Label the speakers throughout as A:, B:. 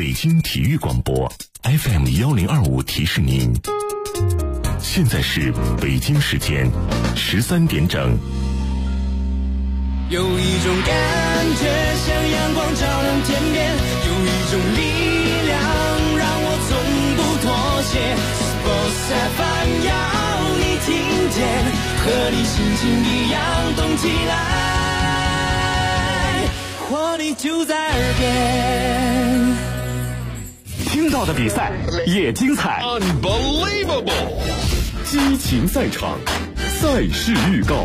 A: 北京体育广播 FM1025提示您，现在是北京时间13点整。
B: 有一种感觉像阳光照亮天边，有一种力量让我从不妥协。Sports FM 要你听见，和你心情一样动起来，活力就在耳边。
C: 听到的比赛也精彩
D: Unbelievable
C: 激情赛场，赛事预告。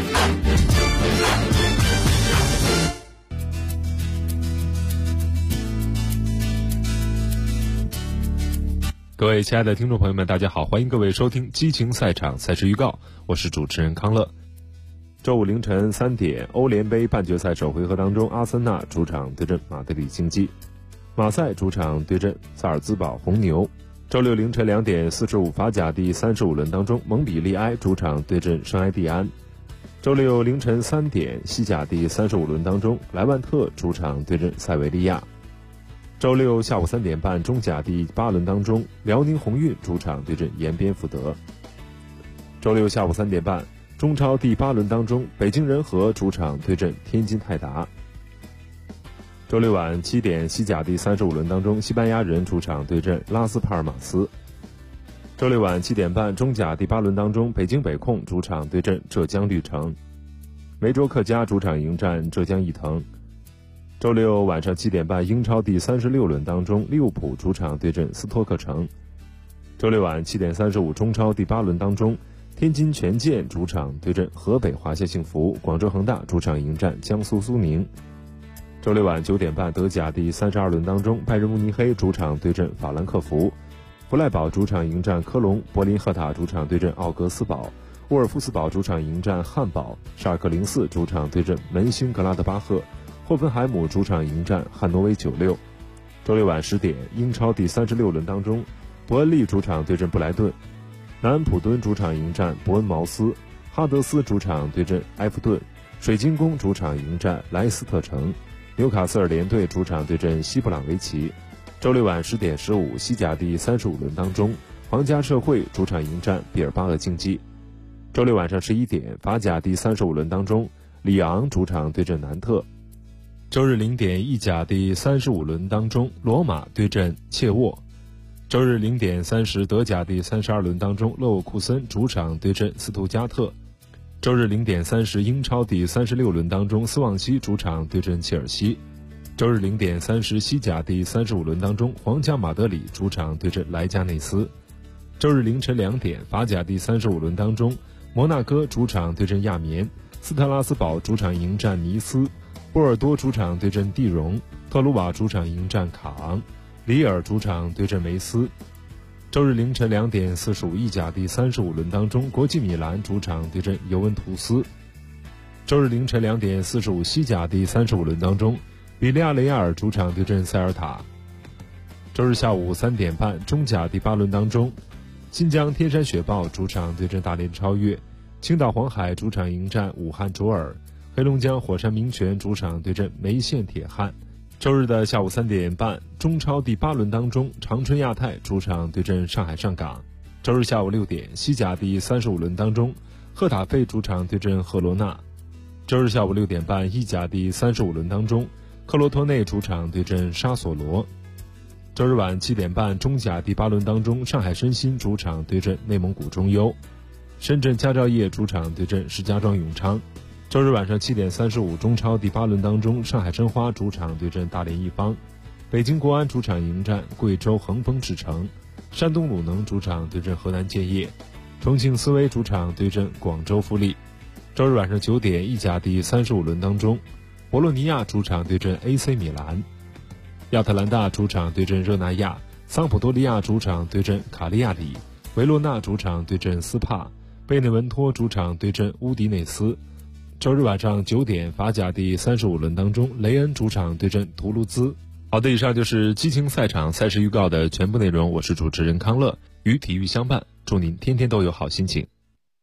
E: 各位亲爱的听众朋友们，大家好，欢迎各位收听激情赛场赛事预告，我是主持人康乐。周五凌晨3点，欧联杯半决赛首回合当中，阿森纳主场对阵马德里竞技，马赛主场对阵萨尔兹堡红牛。周六凌晨2点45，法甲第35轮当中，蒙彼利埃主场对阵圣埃蒂安。周六凌晨3点，西甲第35轮当中，莱万特主场对阵塞维利亚。周六下午3点半，中甲第8轮当中，辽宁宏运主场对阵延边福德。周六下午3点半，中超第8轮当中，北京人和主场对阵天津泰达。周六晚7点，西甲第35轮当中，西班牙人主场对阵拉斯帕尔马斯。周六晚7点半，中甲第8轮当中，北京北控主场对阵浙江绿城。梅州客家主场迎战浙江毅腾。周六晚上7点半，英超第36轮当中，利物浦主场对阵斯托克城。周六晚7点35，中超第8轮当中，天津权健主场对阵河北华夏幸福，广州恒大主场迎战江苏苏宁。周六晚9点半，德甲第32轮当中，拜仁慕尼黑主场对阵法兰克福，弗赖堡主场迎战科隆，柏林赫塔主场对阵奥格斯堡，沃尔夫斯堡主场迎战汉堡，沙尔克04主场对阵门兴格拉德巴赫，霍芬海姆主场迎战汉诺威96。周六晚10点，英超第36轮当中，伯恩利主场对阵布莱顿，南安普敦主场迎战伯恩茅斯，哈德斯主场对阵埃弗顿，水晶宫主场迎战莱斯特城，纽卡斯尔联队主场对阵西布朗维奇。周六晚10点15，西甲第35轮当中，皇家社会主场迎战毕尔巴鄂竞技。周六晚上11点，法甲第35轮当中，里昂主场对阵南特。周日0点，意甲第35轮当中，罗马对阵切沃。周日0点30，德甲第32轮当中，勒沃库森主场对阵斯图加特。周日0点30，英超第36轮当中，斯旺西主场对阵切尔西。周日0点30，西甲第35轮当中，皇家马德里主场对阵莱加内斯。周日凌晨2点，法甲第35轮当中，摩纳哥主场对阵亚眠，斯特拉斯堡主场迎战尼斯，波尔多主场对阵蒂荣，特鲁瓦主场迎战卡昂，里尔主场对阵梅斯。周日凌晨2点45，意甲第35轮当中，国际米兰主场对阵尤文图斯。周日凌晨2点45，西甲第35轮当中，比利亚雷亚尔主场对阵塞尔塔。周日下午3点半，中甲第8轮当中，新疆天山雪豹主场对阵大连超越，青岛黄海主场迎战武汉卓尔，黑龙江火山明泉主场对阵梅县铁汉。周日的下午3点半，中超第8轮当中，长春亚泰主场对阵上海上港。周日下午6点，西甲第35轮当中，赫塔费主场对阵赫罗纳。周日下午6点半，意甲第35轮当中，克罗托内主场对阵沙索罗。周日晚7点半，中甲第8轮当中，上海申鑫主场对阵内蒙古中优，深圳佳兆业主场对阵石家庄永昌。周日晚上7点35，中超第8轮当中，上海申花主场对阵大连一方，北京国安主场迎战贵州恒丰智诚，山东鲁能主场对阵河南建业，重庆斯威主场对阵广州富力。周日晚上9点，意甲第35轮当中，博洛尼亚主场对阵 AC 米兰，亚特兰大主场对阵热那亚，桑普多利亚主场对阵卡利亚里，维罗纳主场对阵斯帕，贝内文托主场对阵乌迪内斯。周日晚上9点，法甲第35轮当中，雷恩主场对阵图卢兹。好的，以上就是激情赛场赛事预告的全部内容，我是主持人康乐，与体育相伴，祝您天天都有好心情。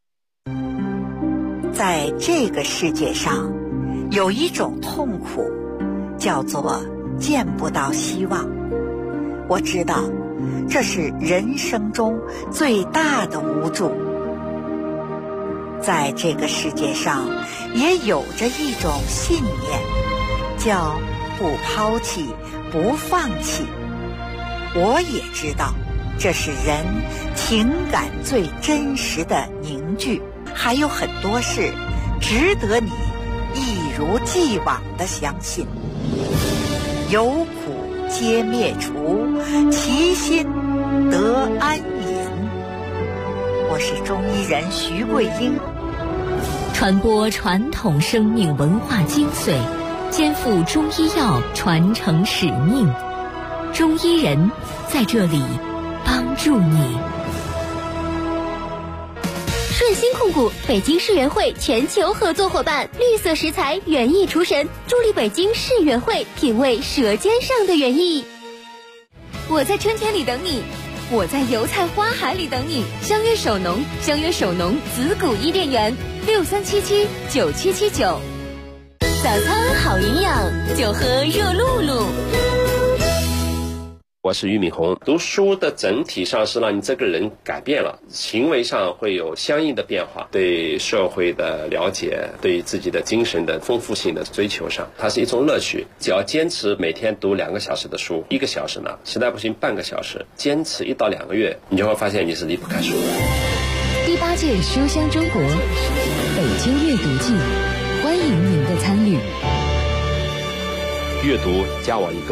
F: 在这个世界上，有一种痛苦，叫做见不到希望。 我知道这是人生中最大的无助。在这个世界上也有着一种信念，叫不抛弃不放弃。我也知道这是人情感最真实的凝聚，还有很多事值得你一如既往地相信。有苦皆灭除，其心得安隐。我是中医人徐桂英，
D: 传播传统生命文化精髓，肩负中医药传承使命。中医人在这里帮助你。
G: 顺心控股北京世园会全球合作伙伴，绿色食材园艺厨神，助力北京世园会品味舌尖上的园艺。我在春天里等你，我在油菜花海里等你。相约首农，相约首农子谷伊甸园，63779779。早餐好营养，就喝热露露。
H: 我是俞敏洪。读书的整体上是让你这个人改变了，行为上会有相应的变化，对社会的了解，对自己的精神的丰富性的追求上，它是一种乐趣。只要坚持每天读2个小时的书，1个小时呢，实在不行半个小时，坚持1到2个月，你就会发现你是离不开书的。
D: 第8届书香中国北京阅读季，欢迎您的参与。
H: 阅读加我一个。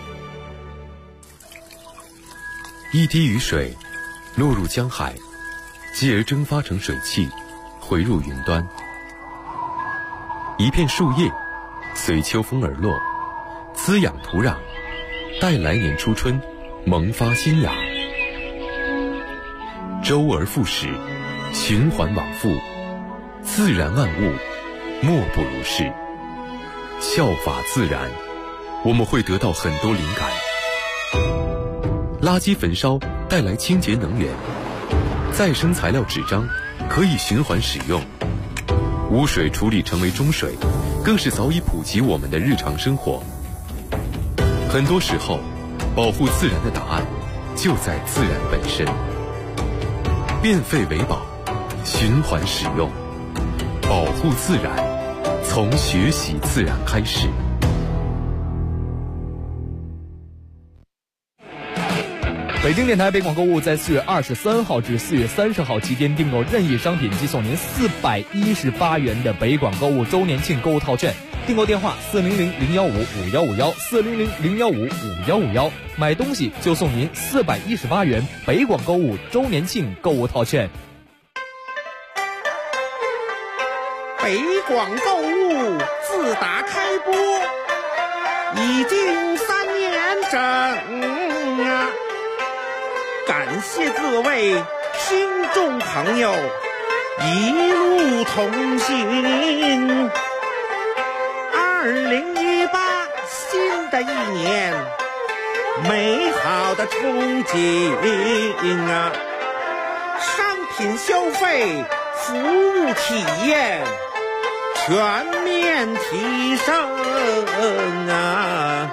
C: 一滴雨水落入江海，继而蒸发成水汽，回入云端。一片树叶随秋风而落，滋养土壤，待来年初春萌发新芽。周而复始，循环往复，自然万物莫不如是。效法自然，我们会得到很多灵感。垃圾焚烧带来清洁能源，再生材料纸张可以循环使用，污水处理成为中水，更是早已普及我们的日常生活。很多时候，保护自然的答案就在自然本身。变废为宝，循环使用，保护自然，从学习自然开始。
I: 北京电台北广购物在4月23号至4月30号期间订购任意商品即送您418元的北广购物周年庆购物套券。订购电话400-015-5151，400-015-5151，买东西就送您418元北广购物周年庆购物套券。
J: 北广购物自打开播已经3年整啊！感谢各位听众朋友一路同行。2018新的一年，美好的憧憬啊！商品消费、服务体验全面提升啊！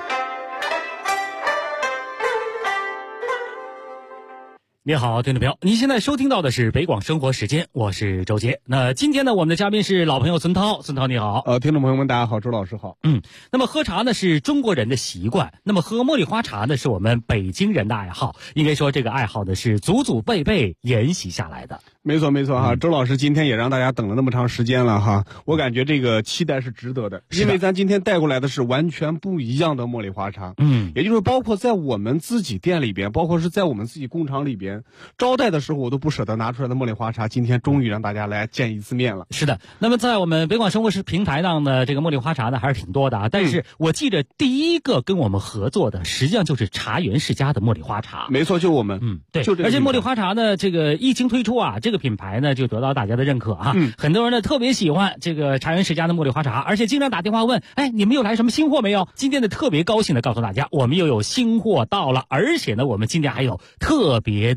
K: 你好，听众朋友，您现在收听到的是北广生活时间，我是周杰。那今天呢，我们的嘉宾是老朋友孙涛。孙涛你好。
L: 听众朋友们大家好，周老师好。
K: 那么喝茶呢是中国人的习惯，那么喝茉莉花茶呢是我们北京人的爱好，应该说这个爱好呢是祖祖辈辈沿袭下来的。
L: 没错哈，周老师今天也让大家等了那么长时间了哈，我感觉这个期待是值得的，因为咱今天带过来的是完全不一样的茉莉花茶。也就是包括在我们自己店里边，包括是在我们自己工厂里边招待的时候，我都不舍得拿出来的茉莉花茶，今天终于让大家来见一次面了。
K: 是的，那么在我们北广生活平台上的这个茉莉花茶呢还是挺多的啊，但是我记得第一个跟我们合作的实际上就是茶园世家的茉莉花茶。
L: 没错，就我们。
K: 对，而且茉莉花茶呢这个一经推出啊，这个品牌呢就得到大家的认可啊。很多人呢特别喜欢这个茶园世家的茉莉花茶，而且经常打电话问，哎，你们又来什么新货没有？今天呢特别高兴的告诉大家，我们又有新货到了，而且呢我们今天还有特别的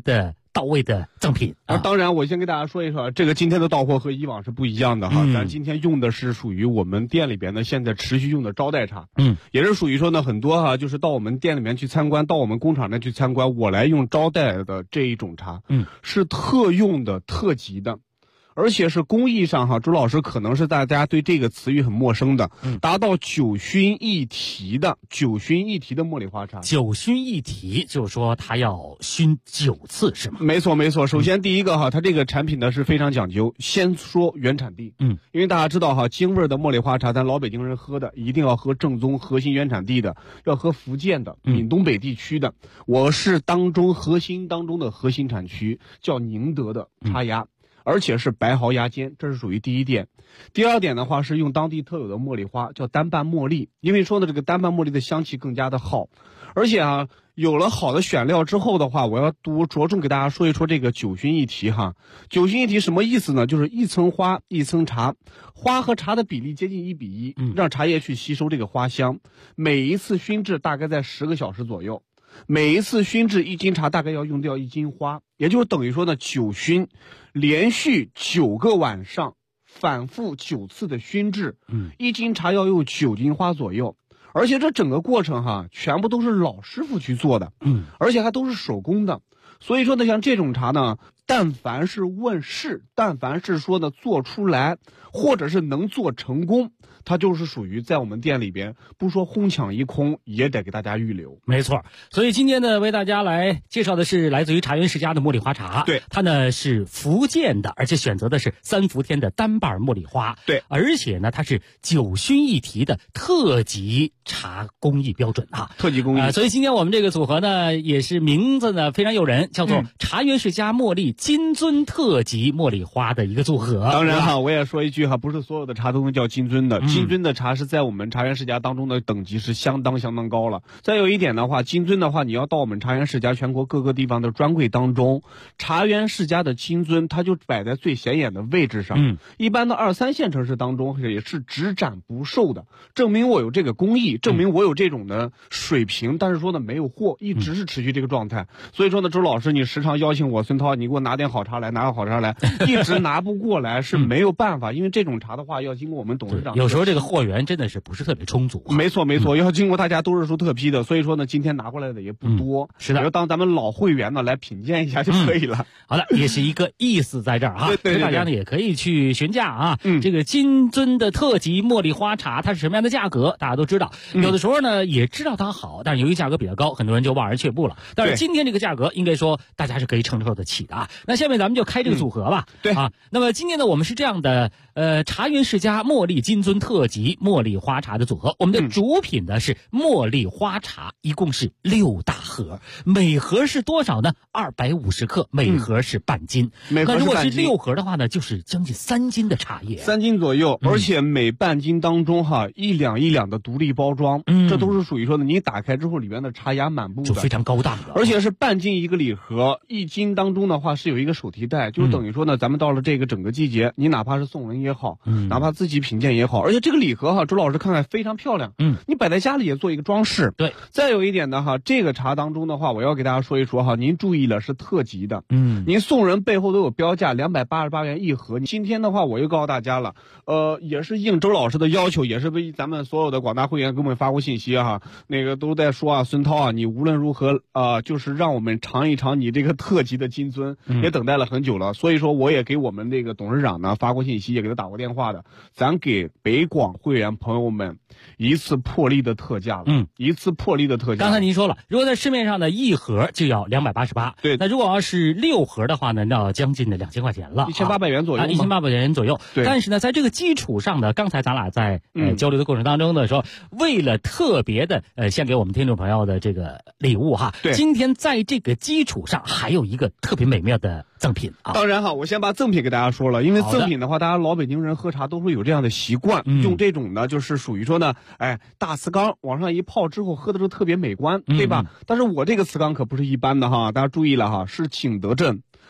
K: 到位的赠品。
L: 当然，我先给大家说一说，这个今天的到货和以往是不一样的哈。咱今天用的是属于我们店里边的现在持续用的招待茶，也是属于说呢，很多哈，就是到我们店里面去参观，到我们工厂那去参观，我来用招待的这一种茶，是特用的、特级的。而且是工艺上哈，朱老师可能是大家对这个词语很陌生的，达到9熏1提的茉莉花茶。
K: 9熏1提就是说它要熏9次是吗？
L: 没错没错。首先第一个哈，它这个产品呢是非常讲究。先说原产地，因为大家知道哈，京味的茉莉花茶，咱老北京人喝的一定要喝正宗核心原产地的，要喝福建的、闽东北地区的。我是核心当中的核心产区，叫宁德的茶芽。而且是白毫芽尖，这是属于第一点。第二点的话是用当地特有的茉莉花，叫单瓣茉莉，因为说呢这个单瓣茉莉的香气更加的好。而且啊，有了好的选料之后的话，我要着重给大家说一说这个9熏1提哈。9熏1提什么意思呢？就是一层花一层茶，花和茶的比例接近1比1，让茶叶去吸收这个花香。每一次熏制大概在10个小时左右。每一次熏制1斤茶大概要用掉1斤花，也就是等于说呢9熏，连续9个晚上，反复9次的熏制，1斤茶要用9斤花左右。而且这整个过程哈，全部都是老师傅去做的，而且还都是手工的。所以说呢，像这种茶呢，但凡是问世，但凡是说呢做出来，或者是能做成功，它就是属于在我们店里边，不说哄抢一空，也得给大家预留。
K: 没错，所以今天呢，为大家来介绍的是来自于茶园世家的茉莉花茶。
L: 对，
K: 它呢是福建的，而且选择的是3伏天的单瓣茉莉花。
L: 对，
K: 而且呢，它是9熏1提的特级茶工艺标准啊，
L: 特级工艺。
K: 所以今天我们这个组合呢，也是名字呢非常诱人，叫做茶园世家茉莉金樽特级茉莉花的一个组合。
L: 当然哈，我也说一句哈，不是所有的茶都能叫金樽的，金樽的茶是在我们茶园世家当中的等级是相当高了。再有一点的话，金樽的话，你要到我们茶园世家全国各个地方的专柜当中，茶园世家的金樽它就摆在最显眼的位置上。一般的2、3线城市当中也是只展不售的，证明我有这个工艺，证明我有这种的水平，但是说呢没有货，一直是持续这个状态。所以说呢，周老师你时常邀请我，孙涛你给我拿点好茶来，拿个好茶来，一直拿不过来是没有办法，因为这种茶的话要经过我们董事长，
K: 有时候这个货源真的是不是特别充足。
L: 没错，要经过大家都是说特批的，所以说呢，今天拿过来的也不多。
K: 是的，
L: 要当咱们老会员呢来品鉴一下就可以了。
K: 好的，也是一个意思在这儿啊。
L: 对，
K: 大家呢也可以去询价啊。这个金樽的特级茉莉花茶它是什么样的价格？大家都知道，有的时候呢也知道它好，但是由于价格比较高，很多人就望而却步了。但是今天这个价格应该说大家是可以承受得起的啊。那下面咱们就开这个组合吧。
L: 对
K: 啊，那么今天呢我们是这样的，茶园世家茉莉金樽特级茉莉花茶的组合，我们的主品呢是茉莉花茶，一共是6大盒，每盒是多少呢？250克，每盒是半斤。那如果是6盒的话呢，就是将近3斤的茶叶
L: ，3斤左右。而且每半斤当中哈，1两1两的独立包装，这都是属于说的，你打开之后里面的茶芽满布的，
K: 就非常高档的。
L: 而且是半斤一个礼盒，1斤当中的话是有一个手提袋，就等于说呢，咱们到了这个整个季节，你哪怕是送人也好，哪怕自己品鉴也好，而且这个礼盒哈，周老师看看非常漂亮，你摆在家里也做一个装饰。
K: 对，
L: 再有一点呢哈，这个茶当中的话，我要给大家说一说哈，您注意了，是特级的，您送人背后都有标价，288元一盒。今天的话，我又告诉大家了，也是应周老师的要求，也是为咱们所有的广大会员给我们发过信息哈，那个都在说啊，孙涛啊，你无论如何就是让我们尝一尝你这个特级的金樽，也等待了很久了，所以说我也给我们这个董事长呢发过信息，也给他打过电话的，咱给北广会员朋友们一次破例的特价了，一次破例的特价。
K: 刚才您说了，如果在市面上的一盒就要288，
L: 对，
K: 那如果要是6盒的话呢，那要将近的2000块钱了
L: ，1800元左右
K: ，1800元左右。
L: 对，
K: 但是呢，在这个基础上呢，刚才咱俩在交流的过程当中的时候，为了特别的献给我们听众朋友的这个礼物哈，
L: 对，
K: 今天在这个基础上还有一个特别美妙的赠品啊。
L: 当然哈，我先把赠品给大家说了，因为赠品的话，大家老北京人喝茶都会有这样的习惯，用这种呢，就是属于说呢，大瓷缸往上一泡之后，喝的时候特别美观，对吧？但是我这个瓷缸可不是一般的哈，大家注意了哈，是景德镇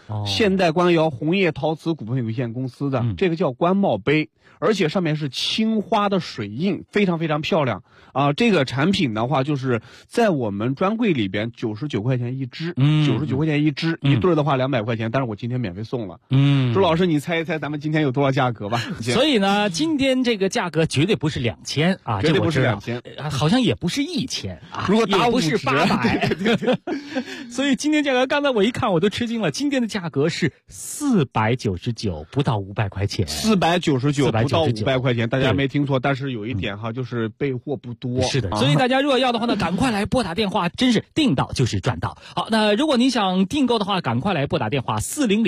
L: 现代官窑红叶陶瓷股份有限公司的，这个叫官帽杯，而且上面是青花的水印，非常非常漂亮啊！这个产品的话，就是在我们专柜里边99块钱一支，99块钱一支，一对的话200块钱，但是我今天免费送了。朱老师，你猜一猜咱们今天有多少价格吧？
K: 所以呢，今天这个价格绝对不是2000啊，
L: 绝对不是2000，
K: 好像也不是1000啊，
L: 如果打
K: 也不是800，对。所以今天价格，刚才我一看我都吃惊了，今天的价格是499，不到500块钱
L: ，499不到500块钱，大家没听错，但是有一点哈，就是备货不多。
K: 是的，所以大家如果要的话呢，赶快来拨打电话，真是订到就是赚到。好，那如果你想订购的话，赶快来拨打电话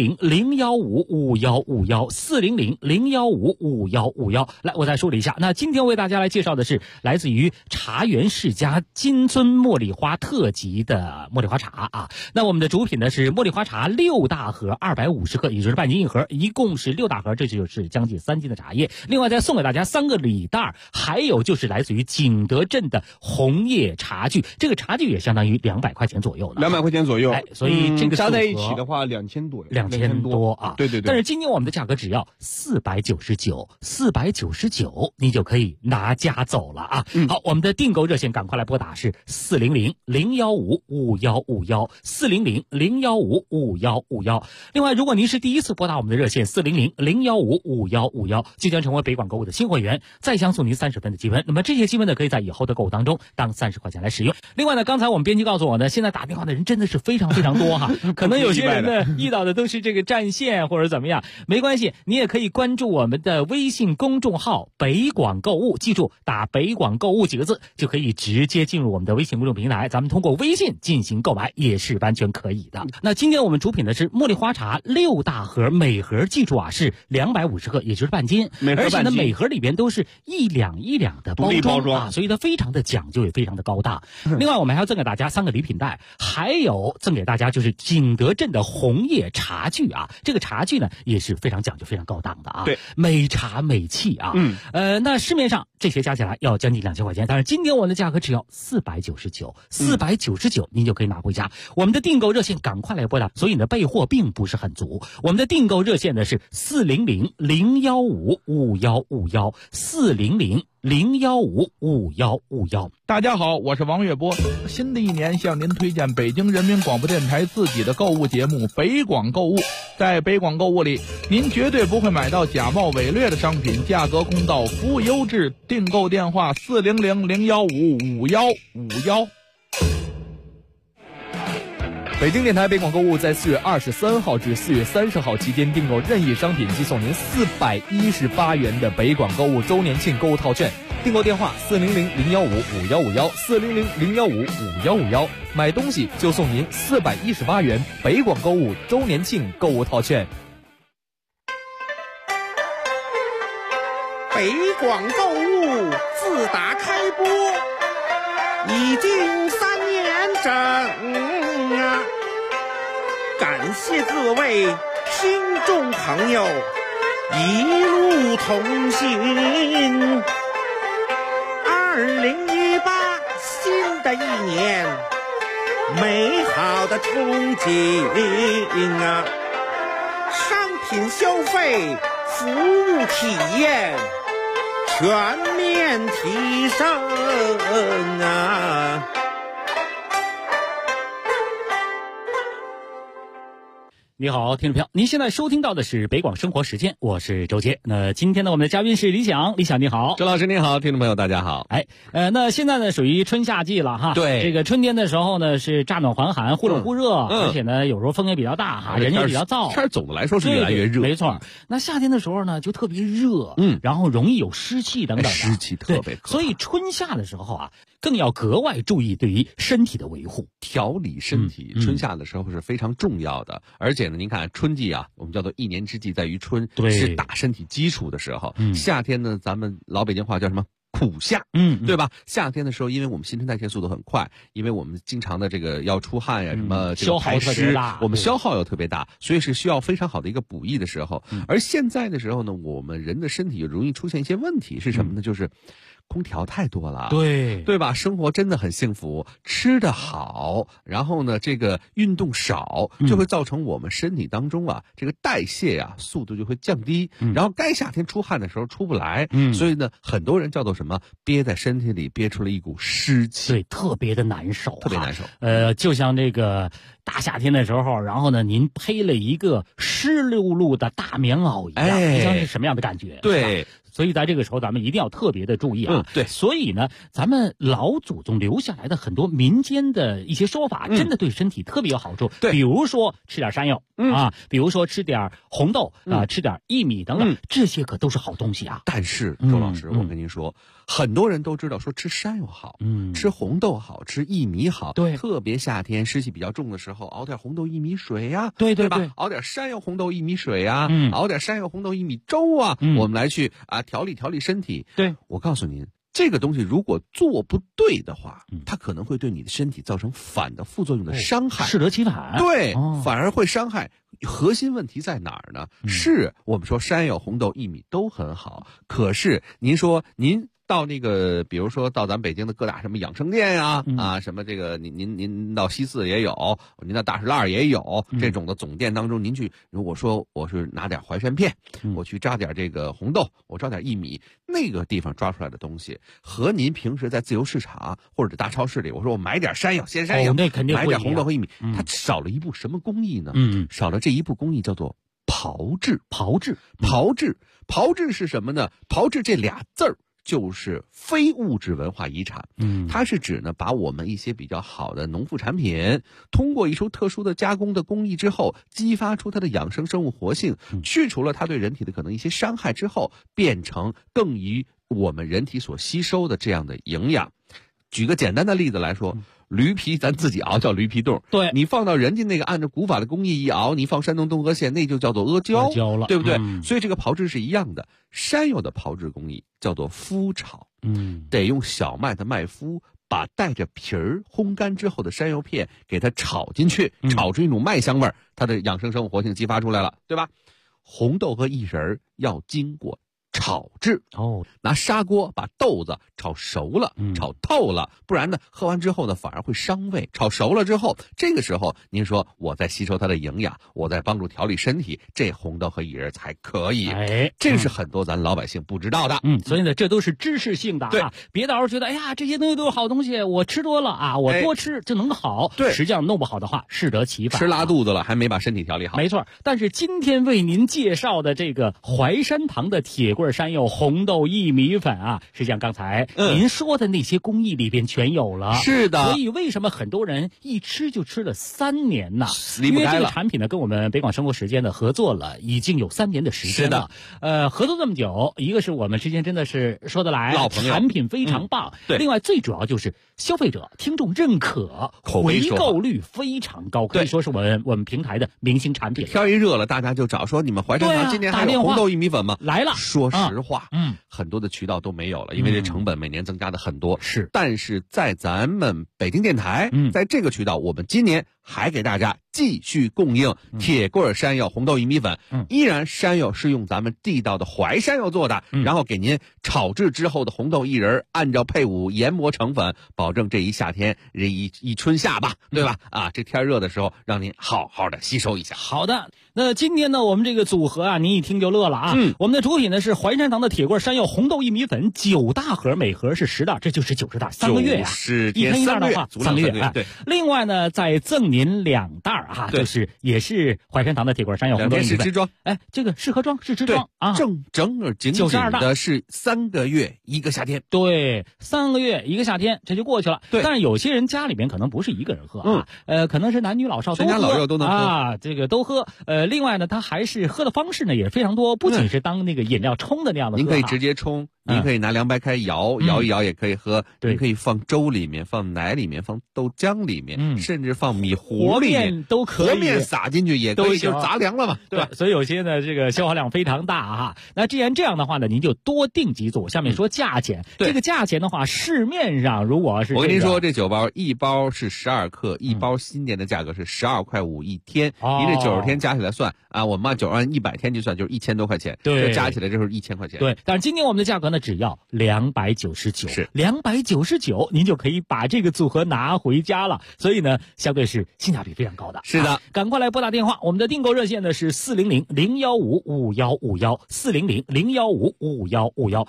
K: 400-015-5151，400-015-5151。来，我再说了一下，那今天为大家来介绍的是来自于茶园世家金樽茉莉花特级的茉莉花茶啊。那我们的主品呢是茉莉花茶6大盒250克，也就是半斤一盒，一共是6大盒，这就是将近3斤的茶叶。另外再送给大家3个礼袋，还有就是来自于景德镇的红叶茶具，这个茶具也相当于200块钱左右呢。
L: 200块钱左右，
K: 所以这个
L: 加在一起的话2000多
K: ，2000多啊。
L: 对。
K: 但是今天我们的价格只要499，你就可以拿家走了啊。好，我们的订购热线赶快来拨打是400-015-5151，400-015-5151。另外，如果您是第一次拨打我们的热线400-015-5151，就将成为北广购物的新会员，再相送您30分的积分。那么这些积分呢，可以在以后的购物当中当30块钱来使用。另外呢，刚才我们编辑告诉我呢，现在打电话的人真的是非常非常多哈，可能有些人呢遇到的都是这个占线或者怎么样，没关系，你也可以关注我们的微信公众号北广购物，记住打北广购物几个字就可以直接进入我们的微信公众平台，咱们通过微信进行购买也是完全可以的。那今天我们主品的是茉莉花茶6大盒，每盒记住啊是250克，也就是半斤，而且呢每盒里边都是1两1两的包装啊，所以它非常的讲究，也非常的高大。另外我们还要赠给大家3个礼品袋，还有赠给大家就是景德镇的红叶茶具啊，这个茶具呢也是非常讲究非常高档的啊，
L: 对，
K: 美茶美器啊。那市面上这些加起来要将近2000块钱，但是今天我们的价格只要499，您就可以拿回家。我们的订购热线赶快来拨打，所以呢备货并不是很足。我们的订购热线呢是400-015-5151，400-015-5151。
M: 大家好，我是王月波。新的一年向您推荐北京人民广播电台自己的购物节目北广购物。在北广购物里，您绝对不会买到假冒伪劣的商品，价格公道，服务优质。订购电话400-015-5151。
I: 北京电台北广购物在4月23号至4月30号期间订购任意商品即送您418元的北广购物周年庆购物套券。订购电话400-015-5151，400-015-5151。买东西就送您418元北广购物周年庆购物套券。
J: 北广购物自打开播已经3年整啊，感谢各位听众朋友一路同行。2018新的一年，美好的憧憬啊，商品消费服务体验全面提升啊！
K: 你好，听众朋友，您现在收听到的是北广生活时间，我是周杰。那今天呢，我们的嘉宾是李想，李想你好，
N: 周老师你好，听众朋友大家好。
K: 那现在呢属于春夏季了哈，
N: 对，
K: 这个春天的时候呢是乍暖还寒，忽冷忽热，而且呢有时候风也比较大哈，人也比较燥，
N: 天总的来说是越来越热，
K: 没错。那夏天的时候呢就特别热，然后容易有湿气等等的，
N: 湿气特别可怕，
K: 所以春夏的时候啊，更要格外注意对于身体的维护，
N: 调理身体。春夏的时候是非常重要的，而且呢，您看春季啊，我们叫做一年之计在于春，是打身体基础的时候。夏天呢，咱们老北京话叫什么？苦夏，对吧？夏天的时候，因为我们新陈代谢速度很快，因为我们经常的这个要出汗呀，什么这个排湿，我们消耗又特别大，所以是需要非常好的一个补益的时候。而现在的时候呢，我们人的身体容易出现一些问题，是什么呢？就是空调太多了，
K: 对
N: 吧？生活真的很幸福，吃得好，然后呢，这个运动少，就会造成我们身体当中啊，这个代谢啊速度就会降低，然后该夏天出汗的时候出不来，所以呢，很多人叫做什么，憋在身体里憋出了一股湿气，
K: 对，特别的难受，
N: 特别难受。
K: 就像这个大夏天的时候，然后呢，您披了一个湿漉漉的大棉袄一样，你想是什么样的感觉？
N: 对。
K: 所以在这个时候，咱们一定要特别的注意啊！
N: 对，
K: 所以呢，咱们老祖宗留下来的很多民间的一些说法，真的对身体特别有好处。
N: 对，
K: 比如说吃点山药啊，比如说吃点红豆啊，吃点薏米等等，这些可都是好东西啊。
N: 但是周老师，我跟您说，很多人都知道说吃山药好，吃红豆好，吃薏米好，
K: 对，
N: 特别夏天湿气比较重的时候，熬点红豆薏米水呀，
K: 对
N: 吧？熬点山药红豆薏米水呀，熬点山药红豆薏米粥啊，我们来去调理身体。
K: 对，
N: 我告诉您，这个东西如果做不对的话，它可能会对你的身体造成反的副作用的伤害，
K: 适得其反。
N: 对，反而会伤害。核心问题在哪儿呢？是我们说山药、红豆、薏米都很好，可是您说您到那个，比如说到咱北京的各大什么养生店呀，什么这个您到西四也有，您到大石栏也有这种的总店当中，您去，如果说我是拿点淮山片，我去抓点这个红豆，我抓点薏米，那个地方抓出来的东西，和您平时在自由市场或者大超市里，我说我买点山药，鲜山药，
K: 那肯定
N: 买点红豆和薏米，它少了一步什么工艺呢？少了这一步工艺叫做炮制。炮制是什么呢？炮制这俩字儿就是非物质文化遗产。它是指呢，把我们一些比较好的农副产品，通过一种特殊的加工的工艺之后，激发出它的养生生物活性，去除了它对人体的可能一些伤害之后，变成更于我们人体所吸收的这样的营养。举个简单的例子来说，驴皮咱自己熬叫驴皮冻，
K: 对，
N: 你放到人家那个按照古法的工艺一熬，你放山东东河县那就叫做阿胶
K: 了，
N: 对不对？所以这个炮制是一样的。山药的炮制工艺叫做麸炒，得用小麦的麦麸把带着皮儿烘干之后的山药片给它炒进去，炒出一种麦香味儿，它的养生生物活性激发出来了，对吧？红豆和薏仁要经过炒制，拿砂锅把豆子炒熟了，炒透了，不然呢，喝完之后呢，反而会伤胃。炒熟了之后，这个时候您说我在吸收它的营养，我在帮助调理身体，这红豆和薏仁才可以。这是很多咱老百姓不知道的。
K: 所以呢，这都是知识性的啊。别到时候觉得，哎呀，这些东西都是好东西，我吃多了啊，我多吃就能好。对，实际上弄不好的话，适得其反。
N: 吃拉肚子了，还没把身体调理好。
K: 没错。但是今天为您介绍的这个淮山堂的铁棍山药红豆薏米粉啊，实际上刚才您说的那些工艺里边全有了。
N: 是的。
K: 所以为什么很多人一吃就吃了3年呢？
N: 离不开了。
K: 因为这个产品呢，跟我们北广生活时间的合作了，已经有3年的时间了。
N: 是的。
K: 合作这么久，一个是我们之间真的是说得来，
N: 老朋友，
K: 产品非常棒。
N: 对。
K: 另外最主要就是消费者、听众认可，回购率非常高，可以说是我们平台的明星产品。
N: 天一热了，大家就找说你们淮山堂今年还有红豆薏米粉吗？
K: 来了。
N: 说实话，很多的渠道都没有了，因为这成本每年增加的很多。
K: 是。
N: 但是在咱们北京电台，在这个渠道，我们今年还给大家继续供应铁棍山药红豆薏米粉，依然山药是用咱们地道的淮山药做的，然后给您炒制之后的红豆薏仁按照配伍研磨成粉，保证这一夏天一春夏吧，对吧？这天热的时候让您好好的吸收一下。
K: 好的，那今天呢，我们这个组合啊，您一听就乐了啊。我们的主品呢是淮山堂的铁棍山药红豆薏米粉9大盒，每盒是10袋，这就是90袋，3个月呀。
N: 是
K: 一天1袋的话，3个月啊。
N: 对。
K: 另外呢，再赠您2袋啊，就是也是淮山堂的铁棍山药红豆薏米粉。
N: 是支装，
K: 这个是盒装，是支装啊。
N: 整个紧紧的是3个月1个夏天。
K: 对，3个月1个夏天，这就过去了。
N: 对。
K: 但是有些人家里面可能不是一个人喝啊，可能是男女老少都喝，
N: 全家老幼都能喝
K: 啊，这个都喝。另外呢，它还是喝的方式呢也是非常多，不仅是当那个饮料冲的那样的喝，
N: 您可以直接冲，您可以拿凉白开摇一摇也可以喝，您可以放粥里面，放奶里面，放豆浆里面，甚至放米糊里面
K: 都可以，
N: 和面撒进去也可以，就是杂粮了嘛，对吧？
K: 所以有些呢这个消耗量非常大啊。那既然这样的话呢，您就多订几组。下面说价钱，这个价钱的话，市面上如果是
N: 我跟您说，这9包一包是12克，一包新年的价格是12.5块一天，您这90天加起来算啊，我们按100天就算就是1000多块钱，
K: 对，
N: 这加起来就是1000块钱。
K: 对，但是今天我们的价格呢呢只要299，
N: 是
K: 299，您就可以把这个组合拿回家了。所以呢，相对是性价比非常高的。
N: 是的，
K: 赶快来拨打电话，我们的订购热线呢是400-015-5151，400-015-5151。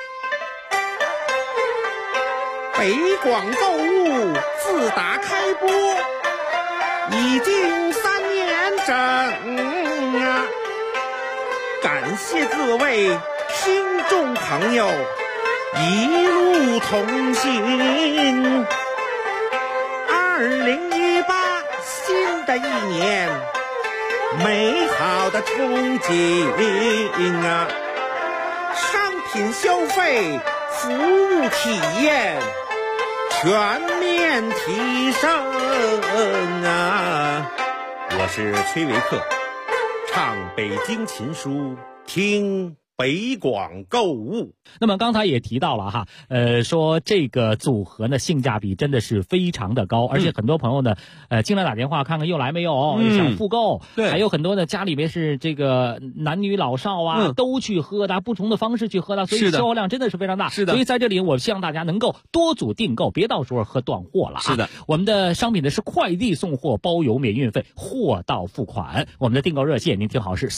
J: 北广购物自打开播已经3年整啊，感谢各位听众朋友一路同行。2018新的一年，美好的憧憬啊，商品消费、服务体验全面提升啊！我是崔维克，唱北京琴书，听北广购物。
K: 那么刚才也提到了哈，说这个组合呢性价比真的是非常的高，而且很多朋友呢，经常打电话看看又来没有，想复购，
N: 对，
K: 还有很多呢家里面是这个男女老少啊，都去喝的，不同的方式去喝的，所以销货量真的是非常大。
N: 是的，
K: 所以在这里我希望大家能够多组订购，别到时候喝断货了啊。
N: 是的，
K: 我们的商品呢是快递送货，包邮免运费，货到付款。我们的订购热线您听好是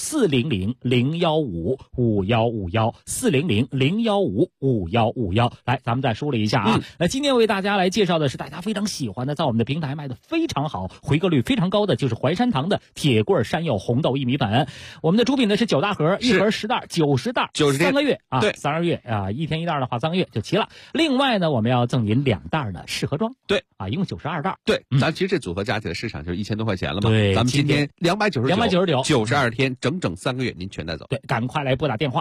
K: 400-015-5151，400-015-5151。来，咱们再梳理一下啊。今天为大家来介绍的是大家非常喜欢的，在我们的平台卖的非常好，回购率非常高的，就是淮山堂的铁棍山药红豆薏米粉。我们的主品呢是9大盒，一盒10袋，90袋，3个月啊，
N: 对
K: ，3个月啊，1天1袋的话3个月就齐了。另外呢，我们要赠您2袋的适合装，
N: 对
K: 啊，一共92袋。
N: 对，咱其实这组合加起来市场就是1000多块钱了嘛。
K: 对，
N: 咱们今天299
K: 92
N: 天，整整3个月，您全带走。
K: 对，赶快来拨打电话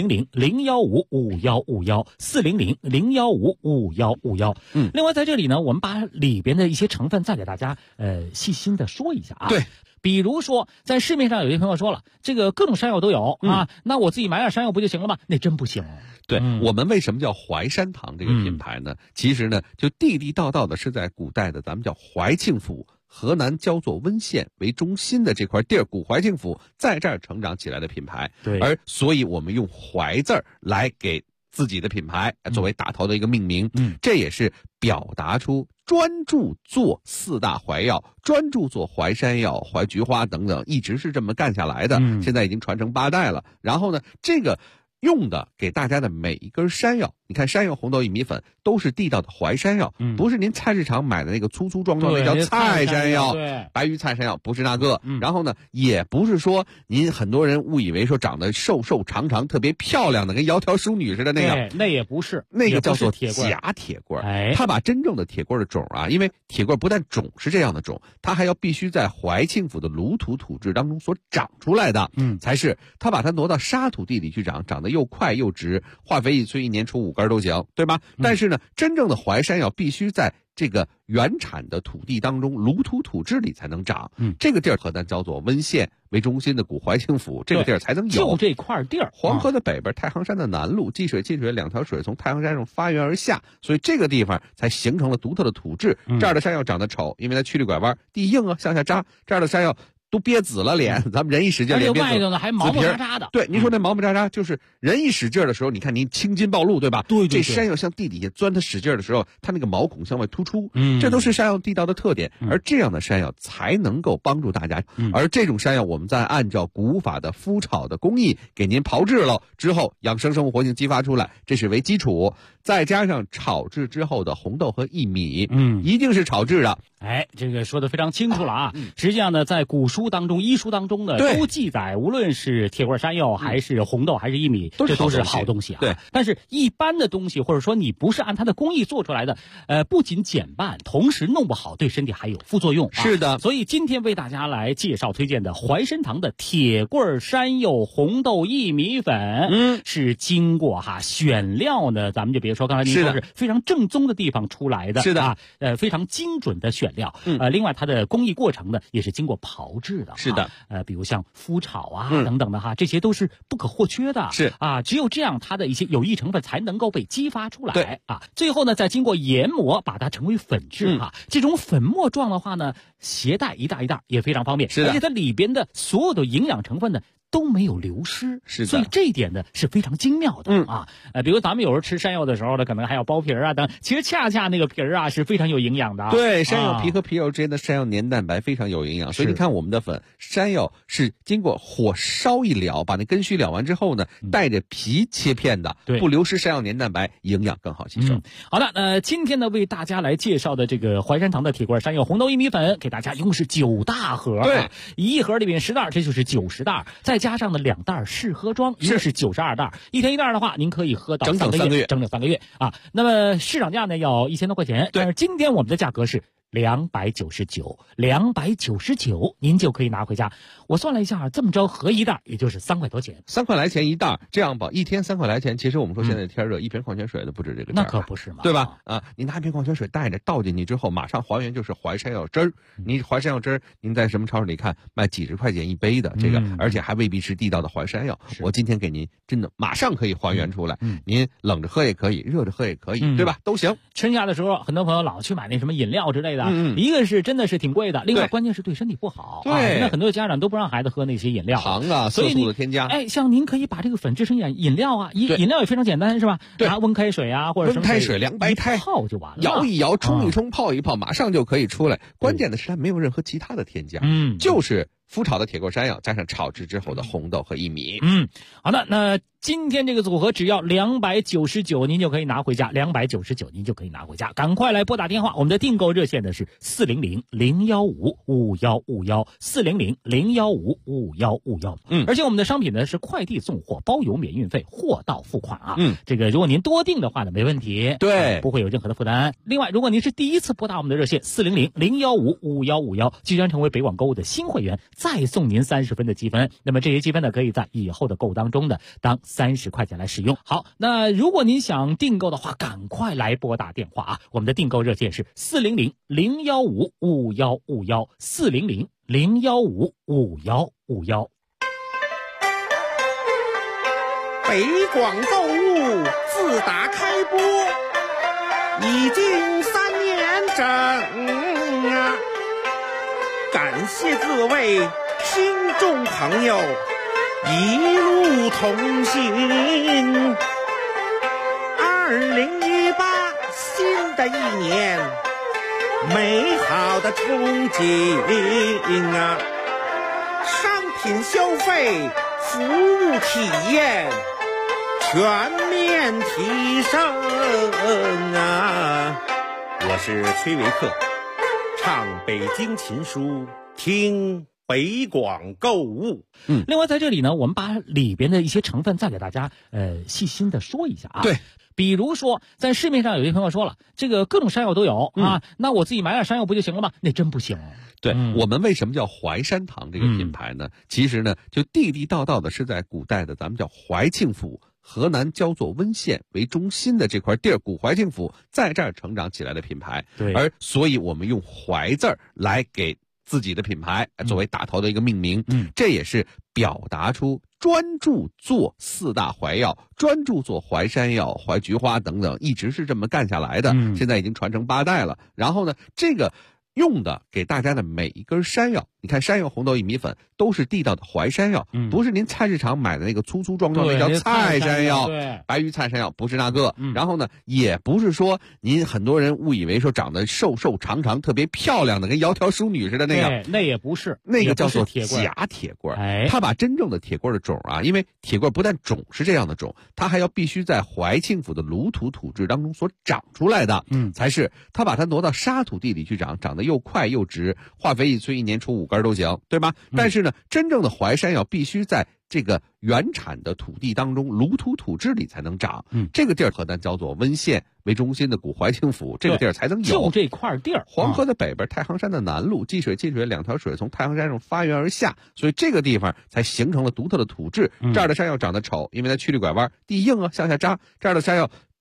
K: 400-015-5151，400-015-5151。另外在这里呢，我们把里边的一些成分再给大家细心的说一下啊。
N: 对。
K: 比如说，在市面上有些朋友说了，这个各种山药都有啊，那我自己买点山药不就行了吗？那真不行。
N: 对，我们为什么叫淮山堂这个品牌呢？其实呢，就地地道道的是在古代的咱们叫怀庆府，河南焦作温县为中心的这块地儿，古怀庆府在这儿成长起来的品牌。
K: 对，
N: 而所以我们用淮字儿来给自己的品牌作为打头的一个命名。这也是表达出专注做4大怀药，专注做淮山药、淮菊花等等，一直是这么干下来的。现在已经传承8代了。然后呢，这个用的给大家的每一根山药，你看山药红豆薏米粉都是地道的淮山药，不是您菜市场买的那个粗粗壮壮那叫菜山药，白鱼菜山药不是那个。然后呢，也不是说您很多人误以为说长得瘦瘦长长特别漂亮的跟窈窕淑女似的那个，
K: 那也不是，
N: 那个叫做
K: 假
N: 铁棍。他把真正的铁棍的种啊，因为铁棍不但种是这样的种，它还要必须在怀庆府的鲁土土质当中所长出来的，才是他把它挪到沙土地里去长得又快又直，化肥一催1年出5根都行，对吧？但是呢，真正的淮山药必须在这个原产的土地当中，鲁土土质里才能长。这个地儿河南焦作温县为中心的古怀庆府，这个地儿才能有。
K: 就这块地儿，
N: 黄河的北边，太行山的南麓，济水、近水2条水从太行山上发源而下，所以这个地方才形成了独特的土质。这儿的山药长得丑，因为它曲里拐弯，地硬啊，向下扎。这儿的山药都憋紫了脸，咱们人一使劲，脸憋紫，
K: 外头呢还毛毛扎扎的。
N: 对，您说那毛毛扎扎，就是人一使劲的时候，你看您青筋暴露，对吧？
K: 对，
N: 这山药向地底下钻，它使劲的时候，它那个毛孔向外突出，这都是山药地道的特点。而这样的山药才能够帮助大家。而这种山药，我们再按照古法的麸炒的工艺给您炮制了之后，养生生物活性激发出来，这是为基础，再加上炒制之后的红豆和薏米，一定是炒制的。
K: 这个说的非常清楚了啊。实际上呢，在古书当中、医书当中呢，都记载，无论是铁棍山药还是红豆还是薏米，这都是好东西啊。
N: 对，
K: 但是一般的东西，或者说你不是按它的工艺做出来的，不仅减半，同时弄不好对身体还有副作用。
N: 是的，
K: 所以今天为大家来介绍推荐的淮山堂的铁棍山药红豆薏米粉，是经过选料呢，咱们就别说刚才您说是非常正宗的地方出来的，
N: 是的
K: 啊，非常精准的选料。另外它的工艺过程呢，也是经过炮制的。
N: 是的，
K: 比如像麸炒啊等等的这些都是不可或缺的。
N: 是啊，
K: 只有这样，它的一些有益成分才能够被激发出来。
N: 对
K: 啊，最后呢，再经过研磨，把它成为粉质这种粉末状的话呢，携带一袋一袋也非常方便。
N: 是的，
K: 而且它里边的所有的营养成分呢， 都没有流失，
N: 是的，
K: 所以这一点呢是非常精妙的啊。比如咱们有时候吃山药的时候呢，可能还要剥皮儿啊等，其实恰恰那个皮儿啊是非常有营养的。
N: 对，山药皮和皮肉之间的山药黏蛋白非常有营养，所以你看我们的粉，山药是经过火烧一燎，把那根须燎完之后呢，带着皮切片的，不流失山药黏蛋白，营养更好吸收。
K: 好的，今天呢为大家来介绍的这个淮山堂的铁罐山药红豆薏米粉，给大家一共是9大盒，
N: 对，
K: 一盒里面10袋，这就是90袋，再加上呢2袋试喝装，一共是92袋，一天1袋的话，您可以喝到
N: 整整3个月，
K: 整整3个月啊。那么市场价呢要1000多块钱，但是今天我们的价格是299，您就可以拿回家。我算了一下，这么着合一袋也就是3块多钱
N: ，3块来钱一袋，这样吧，一天3块来钱。其实我们说现在天热，一瓶矿泉水都不止这个价，
K: 那可不是嘛，
N: 对吧？你拿一瓶矿泉水带着倒进去之后，马上还原就是淮山药汁儿。你淮山药汁儿，您在什么超市里看卖几十块钱一杯的这个，而且还未必是地道的淮山药。我今天给您真的马上可以还原出来，您冷着喝也可以，热着喝也可以，对吧？都行。
K: 春夏的时候，很多朋友老去买那什么饮料之类的，一个是真的是挺贵的，另外关键是对身体不好。
N: 对，
K: 现在很多家长都不让孩子喝那些饮料，
N: 糖啊、色素的添加。
K: 像您可以把这个粉制成饮料啊，饮料也非常简单，是吧？拿温开水啊，或者
N: 温开水、凉白开
K: 泡就完了，
N: 摇一摇、冲一冲、泡一泡，马上就可以出来。关键的是它没有任何其他的添加，就是麸炒的铁罐山药加上炒制之后的红豆和薏米。
K: 好的，那今天这个组合只要299，您就可以拿回家，299您就可以拿回家。赶快来拨打电话，我们的订购热线呢是400-015-5151，400-015-5151。而且我们的商品呢是快递送货，包邮免运费，货到付款啊。这个如果您多订的话呢，没问题，
N: 对，
K: 不会有任何的负担。另外，如果您是第一次拨打我们的热线400-015-5151，即将成为北广购物的新会员，再送您30分的积分。那么这些积分呢，可以在以后的购物当中的当30块钱来使用。好，那如果您想订购的话，赶快来拨打电话啊！我们的订购热线是400-015-5151，400-015-5151。
J: 北广购物自打开播已经3年整啊！感谢各位听众朋友一路同行。2018新的一年，美好的憧憬啊！商品消费、服务体验全面提升啊！我是崔维克，唱北京琴书，听北广购物。
K: 另外在这里呢，我们把里边的一些成分再给大家细心的说一下啊。
N: 对，
K: 比如说在市面上有些朋友说了，这个各种山药都有啊，那我自己买点山药不就行了吗？那真不行。
N: 对，我们为什么叫淮山堂这个品牌呢？其实呢，就地地道道的是在古代的咱们叫怀庆府，河南焦作温县为中心的这块地儿，古怀庆府在这儿成长起来的品牌。
K: 对，
N: 而所以我们用淮字儿来给自己的品牌作为打头的一个命名。这也是表达出专注做4大淮药，专注做淮山药、淮菊花等等，一直是这么干下来的。现在已经传承8代了。然后呢，这个用的给大家的每一根山药，你看山药、红豆薏米粉都是地道的淮山药，不是您菜市场买的那个粗粗壮壮那叫菜山药，白鱼菜山药，不是那个。然后呢，也不是说您很多人误以为说长得瘦瘦长长特别漂亮的跟窈窕淑女似的那个，
K: 那也不是，
N: 那个叫做假铁棍。他把真正的铁棍的种啊，因为铁棍不但种是这样的种，它还要必须在怀庆府的鲁土土质当中所长出来的，才是他把它挪到沙土地里去长，长得又快又直，化肥一催1年出5根都行，对吧？但是呢，真正的淮山药必须在这个原产的土地当中，鲁土土质里才能长。这个地儿河南焦作温县为中心的古怀庆府，这个地儿才能有。
K: 就这块地儿，
N: 黄河的北边，太行山的南麓，济水、沁水2条水从太行山上发源而下，所以这个地方才形成了独特的土质。这儿的山药长得丑，因为它曲率拐弯，地硬啊，向下扎。这儿的山药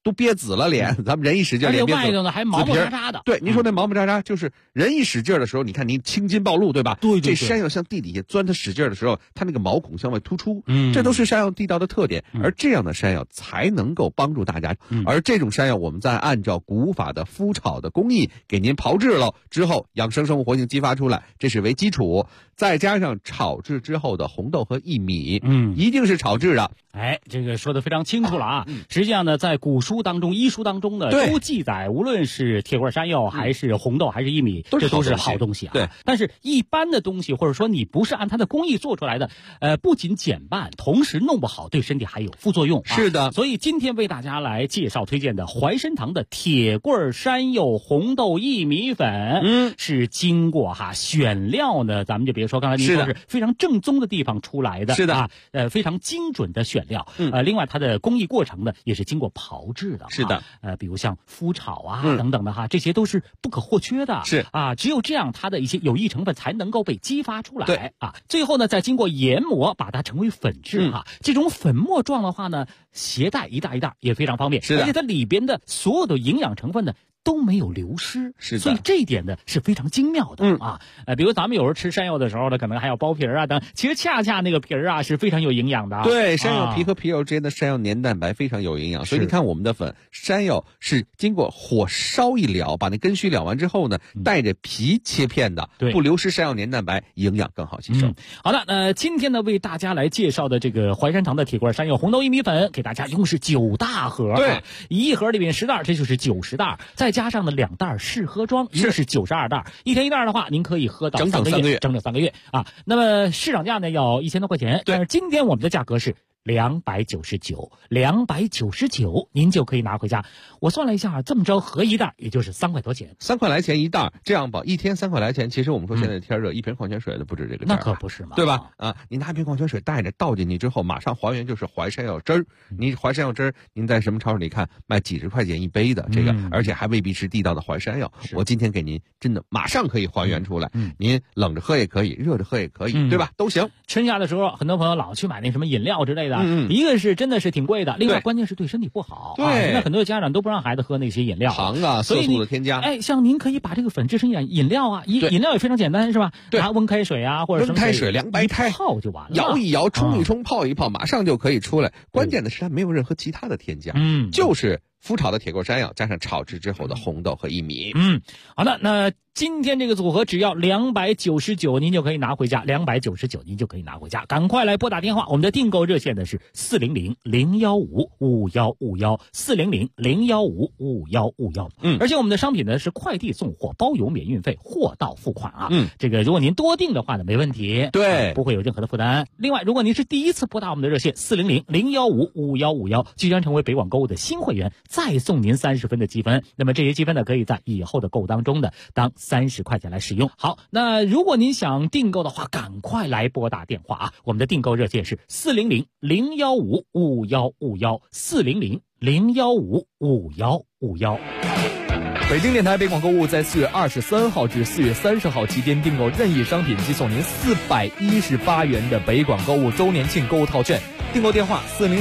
N: 都憋紫了脸，咱们人一使劲，
K: 而且
N: 脸
K: 外头呢还毛毛扎扎的。
N: 对，您说那毛毛扎扎，就是人一使劲的时候，你看您青筋暴露，对吧？
K: 对，
N: 这山药向地底下钻，它使劲的时候，它那个毛孔向外突出，
K: 这
N: 都是山药地道的特点。而这样的山药才能够帮助大家。而这种山药，我们再按照古法的麸炒的工艺给您炮制了之后，养生生物活性激发出来，这是为基础，再加上炒制之后的红豆和薏米，一定是炒制的。
K: 哎，这个说的非常清楚了啊！实际上呢，在古书当中、医书当中呢，都记载，无论是铁棍山药，还是红豆，还是薏米，这都是好东西啊。
N: 对，
K: 但是一般的东西，或者说你不是按它的工艺做出来的，不仅减半，同时弄不好，对身体还有副作用。
N: 是的，
K: 所以今天为大家来介绍推荐的怀参堂的铁棍山药红豆薏米粉，是经过选料呢，咱们就别说刚才您说是非常正宗的地方出来的，
N: 是的
K: 啊，非常精准的选料。另外它的工艺过程呢也是经过炮制的，
N: 是的，
K: 比如像麸炒啊等等的这些都是不可或缺的，
N: 是
K: 啊，只有这样它的一些有益成分才能够被激发出来，
N: 对
K: 啊，最后呢再经过研磨把它成为粉质这种粉末状的话呢，携带一袋一袋也非常方便，
N: 是的，
K: 而且它里边的所有的营养成分呢都没有流失，
N: 是的，
K: 所以这一点呢是非常精妙的啊。比如咱们有时候吃山药的时候呢，可能还要剥皮啊等，其实恰恰那个皮儿是非常有营养的。
N: 对，山药皮和皮肉之间的山药黏蛋白非常有营养，所以你看我们的粉，山药是经过火烧一燎，把那根须燎完之后呢，带着皮切片的，不流失山药黏蛋白，营养更好吸收。
K: 好的，今天呢为大家来介绍的这个怀参堂的铁棍山药红豆薏米粉，给大家一共是9大盒，
N: 对，
K: 一盒里面10袋，这就是90袋，再加上呢2袋试喝装，一共是92袋，一天一袋的话，您可以喝到
N: 整整3个月，
K: 整整3个月啊。那么市场价呢要1000多块钱，但是今天我们的价格是299，您就可以拿回家。我算了一下，这么着合一袋也就是3块多钱
N: ，3块来钱一袋，这样吧，一天3块来钱。其实我们说现在天热，一瓶矿泉水都不止这个价，
K: 那可不是嘛，
N: 对吧？啊，你拿一瓶矿泉水带着倒进去之后，马上还原就是怀山药汁儿。你怀山药汁儿，您在什么超市里看卖几十块钱一杯的这个，而且还未必是地道的怀山药。我今天给您真的马上可以还原出来，您冷着喝也可以，热着喝也可以，对吧？都行。
K: 春夏的时候，很多朋友老去买那什么饮料之类的，一个是真的是挺贵的，另外关键是对身体不好。
N: 对，
K: 那很多家长都不让孩子喝那些饮料，
N: 糖啊、色素的添加。
K: 哎，像您可以把这个粉制成饮料啊，饮料也非常简单，是吧？拿温开水啊，或者
N: 温开水、凉白开
K: 泡就完了，
N: 摇一摇、冲一冲、泡一泡，马上就可以出来。关键的是它没有任何其他的添加，就是麸炒的铁棍山药加上炒制之后的红豆和薏米。
K: 好的，那今天这个组合只要299，您就可以拿回家，299您就可以拿回家。赶快来拨打电话，我们的订购热线呢是400-015-5151，400-015-5151。而且我们的商品呢是快递送货，包邮免运费，货到付款啊。这个如果您多订的话呢，没问题，
N: 对，
K: 不会有任何的负担。另外，如果您是第一次拨打我们的热线400-015-5151，即将成为北广购物的新会员，再送您30分的积分。那么这些积分呢，可以在以后的购物当中呢当30块钱来使用。好，那如果您想订购的话，赶快来拨打电话啊！我们的订购热线是400-015-5151，400-015-5151。
I: 北京电台北广购物在4月23号至4月30号期间订购任意商品，即送您418元的北广购物周年庆购物套券。订购电话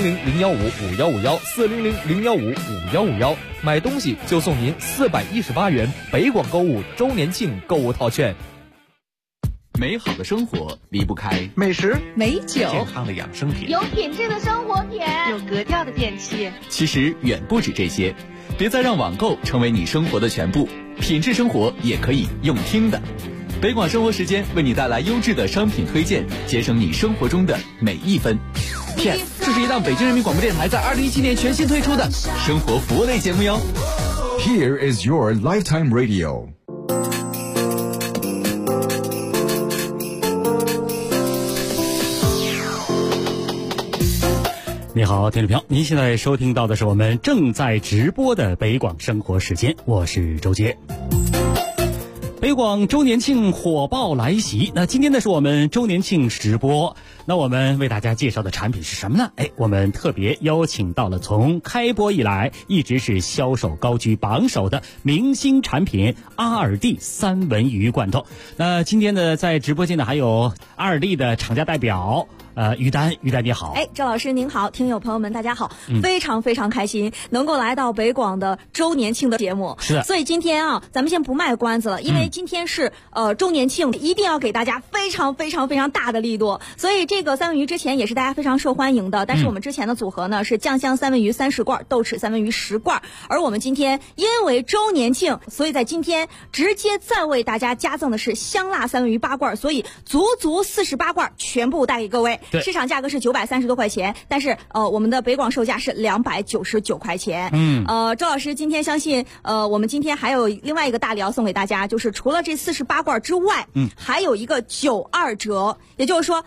I: 400-015-5151，400-015-5151，买东西就送您418元北广购物周年庆购物套券。
C: 美好的生活离不开
O: 美食、
P: 美酒、
C: 健康的养生品，
P: 有品质的生活品，有格调的电器。
C: 其实远不止这些，别再让网购成为你生活的全部，品质生活也可以用听的。北广生活时间为你带来优质的商品推荐，节省你生活中的每一分。Yes， 这是一档北京人民广播电台在2017年全新推出的生活服务类节目哟。
Q: Here is your lifetime radio。
K: 你好，听众朋友，您现在收听到的是我们正在直播的北广生活时间，我是周杰。北广周年庆火爆来袭，那今天呢是我们周年庆直播，那我们为大家介绍的产品是什么呢？我们特别邀请到了从开播以来一直是销售高居榜首的明星产品阿尔蒂三文鱼罐头。那今天呢在直播间呢还有阿尔蒂的厂家代表于丹你好。
O: 赵老师您好，听友朋友们大家好，非常非常开心能够来到北广的周年庆的节目。
K: 是的，
O: 所以今天啊，咱们先不卖关子了，因为今天是周年庆，一定要给大家非常非常非常大的力度。所以这个三文鱼之前也是大家非常受欢迎的，但是我们之前的组合呢是酱香三文鱼30罐，豆豉三文鱼10罐，而我们今天因为周年庆，所以在今天直接再为大家加赠的是香辣三文鱼8罐，所以足48罐全部带给各位。市场价格是930多块钱，但是我们的北广售价是299块钱。周老师今天相信我们今天还有另外一个大礼要送给大家，就是除了这48罐之外，还有一个92折，也就是说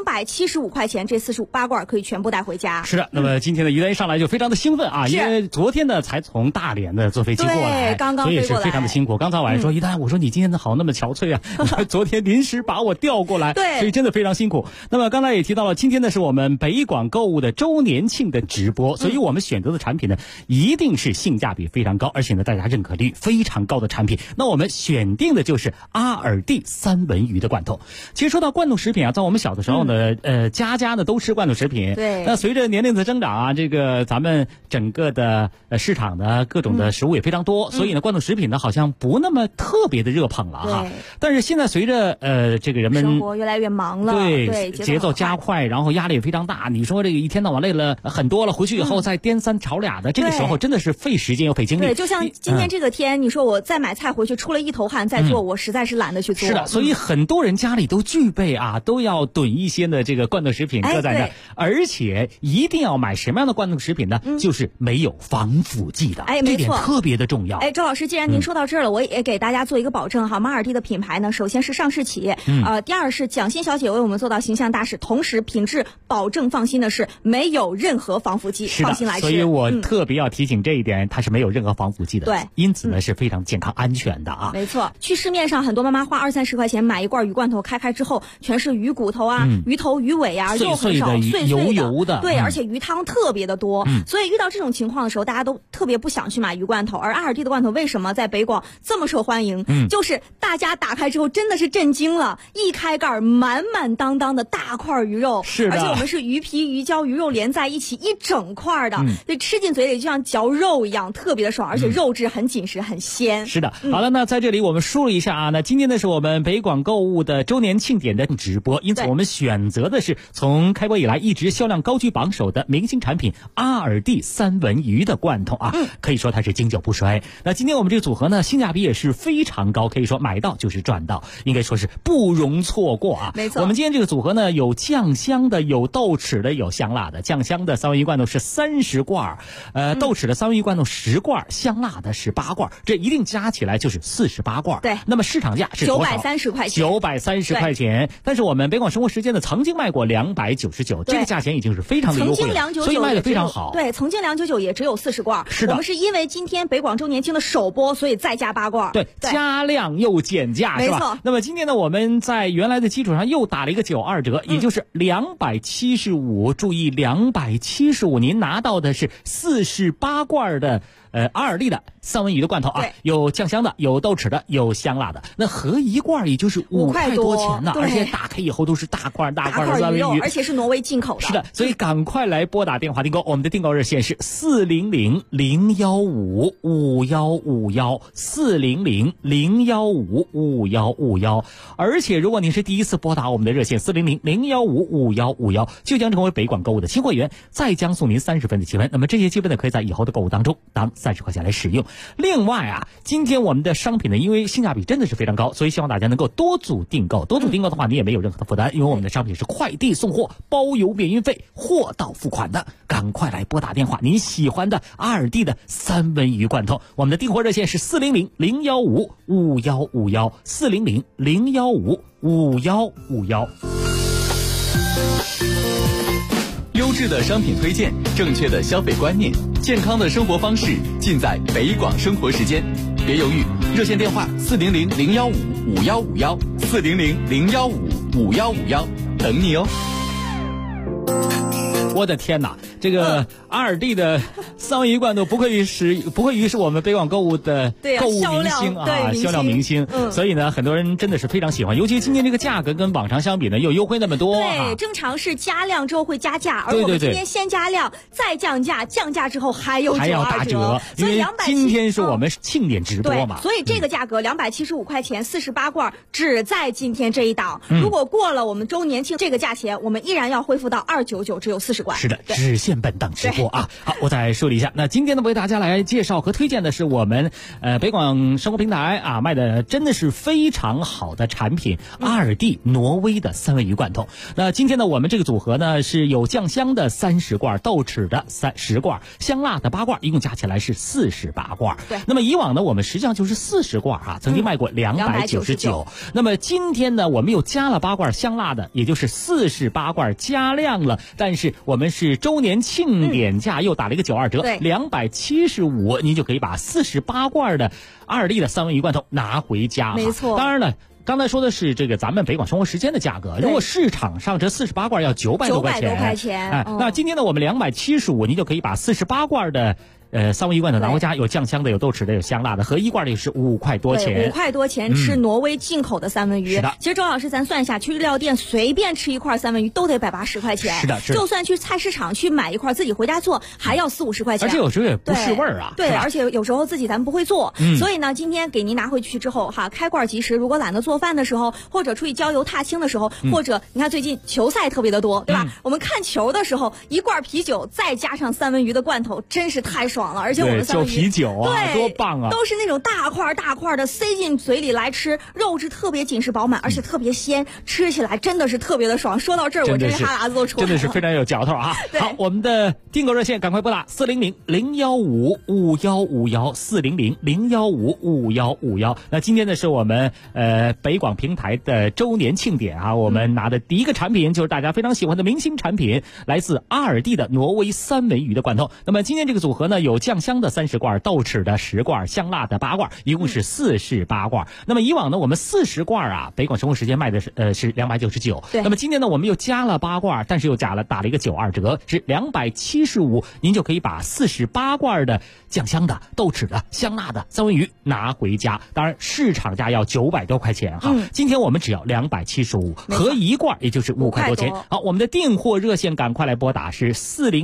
O: 275块钱，这48罐可以全部带回家。
K: 是的，那么今天的于丹一上来就非常的兴奋啊，因为昨天呢才从大连的坐飞机过来，
O: 刚刚
K: 所以是非常的辛苦。刚才晚上说于丹，我说你今天的好那么憔悴啊，昨天临时把我调过来，
O: 对，
K: 所以真的非常辛苦。那么刚才也提到了，今天呢是我们北广购物的周年庆的直播，所以我们选择的产品呢一定是性价比非常高，而且呢大家认可率非常高的产品。那我们选定的就是阿尔蒂三文鱼的罐头。其实说到罐头食品啊，在我们小的时候呢，家家呢都吃罐头食品。
O: 对。
K: 那随着年龄的增长啊，这个咱们整个的市场的各种的食物也非常多，所以呢罐头食品呢好像不那么特别的热捧了哈。但是现在随着这个人们
O: 生活越来越忙了，对，
K: 节奏加快，然后压力也非常大。你说这个一天到晚累了很多了，回去以后再颠三炒俩的，这个时候真的是费时间又费精力。
O: 对，就像今天这个天，你说我再买菜回去出了一头汗再做，我实在是懒得去做。
K: 是的，所以很多人家里都具备啊，都要囤一些的这个罐头食品搁在那，而且一定要买什么样的罐头食品呢？就是没有防腐剂的，这点特别的重要。
O: 周老师，既然您说到这儿了，我也给大家做一个保证哈。马尔蒂的品牌呢，首先是上市企业，第二是蒋欣小姐为我们做到形象大使，同时品质保证放心的是没有任何防腐剂，放心来吃。
K: 所以我特别要提醒这一点，它是没有任何防腐剂的，
O: 对，
K: 因此呢是非常健康安全的啊。
O: 没错，去市面上很多妈妈花20-30块钱买一罐鱼罐头，开之后全是鱼骨头啊、鱼头、鱼尾啊，肉很少，碎
K: 油的，
O: 对，而且鱼汤特别的多，所以遇到这种情况的时候，大家都特别不想去买鱼罐头。而阿尔蒂的罐头为什么在北广这么受欢迎？就是大家打开之后真的是震惊了，一开盖满满当当的大块鱼肉，
K: 是的，
O: 而且我们是鱼皮、鱼胶、鱼肉连在一起一整块的，所以吃进嘴里就像嚼肉一样，特别的爽，而且肉质很紧实、很鲜。
K: 是的，好了，那在这里我们梳理一下啊，那今天呢是我们北广购物的周年庆典的直播，因此我们选择的是从开播以来一直销量高居榜首的明星产品阿尔蒂三文鱼的罐头啊，可以说它是经久不衰。那今天我们这个组合呢，性价比也是非常高，可以说买到就是赚到，应该说是不容错过啊。
O: 没错，
K: 我们今天这个组合呢，有酱香的，有豆豉的，有香辣的。酱香的三文鱼罐头是30罐，豆豉的三文鱼罐头10罐，香辣的是8罐，这一定加起来就是48罐。
O: 对，
K: 那么市场价是多少
O: ？930块钱。
K: 930块钱，但是我们北广生活时间呢，曾经卖过299，这个价钱已经是非常的优惠了，所以卖的非常好。
O: 对，曾经299也只有40罐。
K: 是的，
O: 我们是因为今天北广周年庆的首播，所以再加8罐。
K: 对，加量又减价，是吧？
O: 没错。
K: 那么今天呢，我们在原来的基础上又打了一个92折，也就是275。注意，275，您拿到的是48罐的阿尔蒂的三文鱼的罐头啊，有酱香的，有豆豉的，有香辣的。那合一罐也就是5块多钱呢，而且打开以后都是大块的三文鱼，
O: 而且是挪威进口的。
K: 是的，所以赶快来拨打电话订购，我们的订购热线是400-015-5151，400-015-5151。而且如果您是第一次拨打我们的热线400-015-5151，就将成为北广购物的新会员，再将送您30分的积分。那么这些积分呢，可以在以后的购物当中当30块钱来使用。另外啊，今天我们的商品呢，因为性价比真的是非常高，所以希望大家能够多组订购。多组订购的话，你也没有任何的负担，因为我们的商品是快递送货，包邮免运费，货到付款的。赶快来拨打电话，您喜欢的阿尔蒂的三文鱼罐头，我们的订货热线是400-015-5151，400-015-5151。
C: 优质的商品推荐，正确的消费观念，健康的生活方式，尽在北广生活时间。别犹豫，热线电话400-015-5151，400-015-5151，等你哦。
K: 我的天哪， 这个阿尔蒂的三文鱼罐头不愧于是我们北广购物的购物明星啊，销量明星。所以呢，很多人真的是非常喜欢，尤其今天这个价格跟往常相比呢，又优惠那么多。
O: 对，正常是加量之后会加价，而我们今天先加量再降价，降价之后还有
K: 打折。
O: 所以
K: 今天是我们庆典直播嘛，
O: 所以这个价格275块钱48罐，只在今天这一档。如果过了我们周年庆这个价钱，我们依然要恢复到299，只有40罐。
K: 是的，只限本档直播啊。好，我再说一下，那今天呢为大家来介绍和推荐的是我们北广生活平台啊卖的真的是非常好的产品，阿尔蒂挪威的三文鱼罐头。那今天呢我们这个组合呢是有酱香的30罐，豆豉的10罐，香辣的8罐，一共加起来是48罐。
O: 对，
K: 那么以往呢我们实际上就是40罐啊，曾经卖过299。那么今天呢我们又加了8罐香辣的，也就是48罐加量了，但是我们是周年庆典价，又打了一个92折，275，您就可以把48罐的阿尔蒂的三文鱼罐头拿回家。
O: 没错，
K: 当然了。刚才说的是这个咱们北广生活时间的价格，如果市场上这48罐要900多块钱，那今天呢我们275，您就可以把48罐的三文鱼罐头拿回家，有酱香的，有豆豉的，有香辣的，合一罐的是5块多钱。
O: 5块多钱吃挪威进口的三文鱼。
K: 是的，
O: 其实周老师咱算一下，去日料店随便吃一块三文鱼都得180块钱。
K: 是的，
O: 就算去菜市场去买一块自己回家做，还要40-50块钱。
K: 而且有时候也不是味儿啊。
O: 对，而且有时候自己咱不会做，所以呢，今天给您拿回去之后哈，开罐即食。如果懒得做饭的时候，或者出去郊游踏青的时候，或者你看最近球赛特别的多，对吧？我们看球的时候，一罐啤酒再加上三文鱼的罐头，真是太爽了。而且我们三文鱼
K: 啤酒啊，
O: 对，
K: 多棒啊！
O: 都是那种大块的塞进嘴里来吃，肉质特别紧实饱满，而且特别鲜，吃起来真的是特别的爽。说到这儿，我真是哈喇子都出来了，
K: 真的是非常有嚼头啊！好，我们的订购热线赶快拨打400-015-5151，400-015-5151。那今天呢是我们北广平台的周年庆典啊，我们拿的第一个产品就是大家非常喜欢的明星产品，来自阿尔蒂的挪威三文鱼的罐头。那么今天这个组合呢有酱香的30罐，豆豉的10罐，香辣的8罐，一共是48罐。那么以往呢我们40罐啊，北广生活时间卖的是299。那么今天呢我们又加了8罐，但是又打了一个92折，是275，您就可以把48罐的酱香的、豆豉的、香辣的三文鱼拿回家。当然市场价要900多块钱哈，今天我们只要275，合一罐也就是5块多钱。好，我们的订货热线赶快来拨打是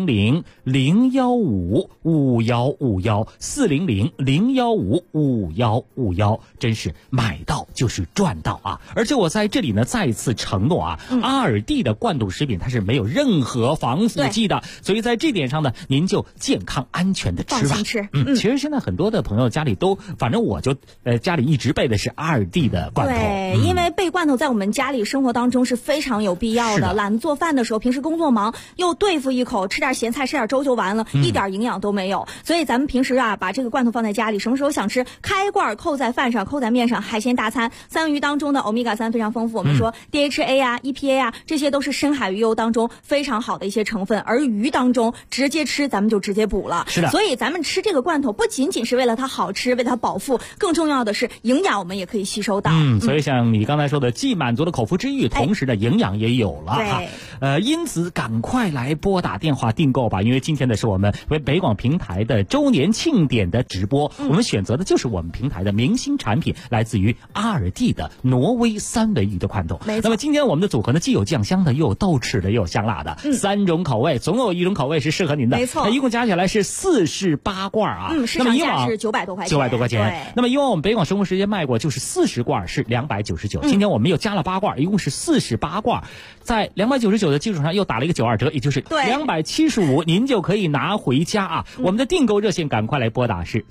K: 400-015-5151，400-015-5151，真是买到就是赚到啊！而且我在这里呢再一次承诺啊，阿尔蒂的罐头食品它是没有任何防腐剂的，所以在这点上呢，您就健康安全的吃吧。其实现在很多的朋友家里都，反正我就家里一直备的是阿尔蒂的罐头。
O: 对，因为备罐头在我们家里生活当中是非常有必要的。懒得做饭的时候，平时工作忙，又对付一口，吃点咸菜，吃点粥就完了，一点营养都没有。所以咱们平时啊，把这个罐头放在家里，什么时候想吃，开罐扣在饭上，扣在面上，海鲜大餐。三文鱼当中的欧米伽3非常丰富，我们说 DHA 啊、EPA 啊，这些都是深海鱼油当中非常好的一些成分。而鱼当中直接吃，咱们就直接补了。
K: 是的，
O: 所以咱们吃这个罐头不仅仅是为了它好吃，为它饱腹，更重要的是营养我们也可以吸收到。
K: 所以像你刚才说的，既满足了口腹之欲，同时的营养也有了哈。因此赶快来拨打电话订购吧，因为今天的是我们北广平台的周年庆典的直播，我们选择的就是我们平台的明星产品，来自于阿尔蒂的挪威三文鱼的罐头。那么今天我们的组合呢，既有酱香的，又有豆豉的，又有香辣的，3种口味，总有一种口味是适合您的。
O: 没错，
K: 那一共加起来是48罐啊。
O: 市场价是900多块钱。
K: 900多块钱。那么以往我们北广生活时间卖过就是40罐是299，今天我们又加了8罐，一共是48罐，在299的基础上又打了一个92折，也就是275，您就可以拿回家啊。我们的订购热线赶快来拨打是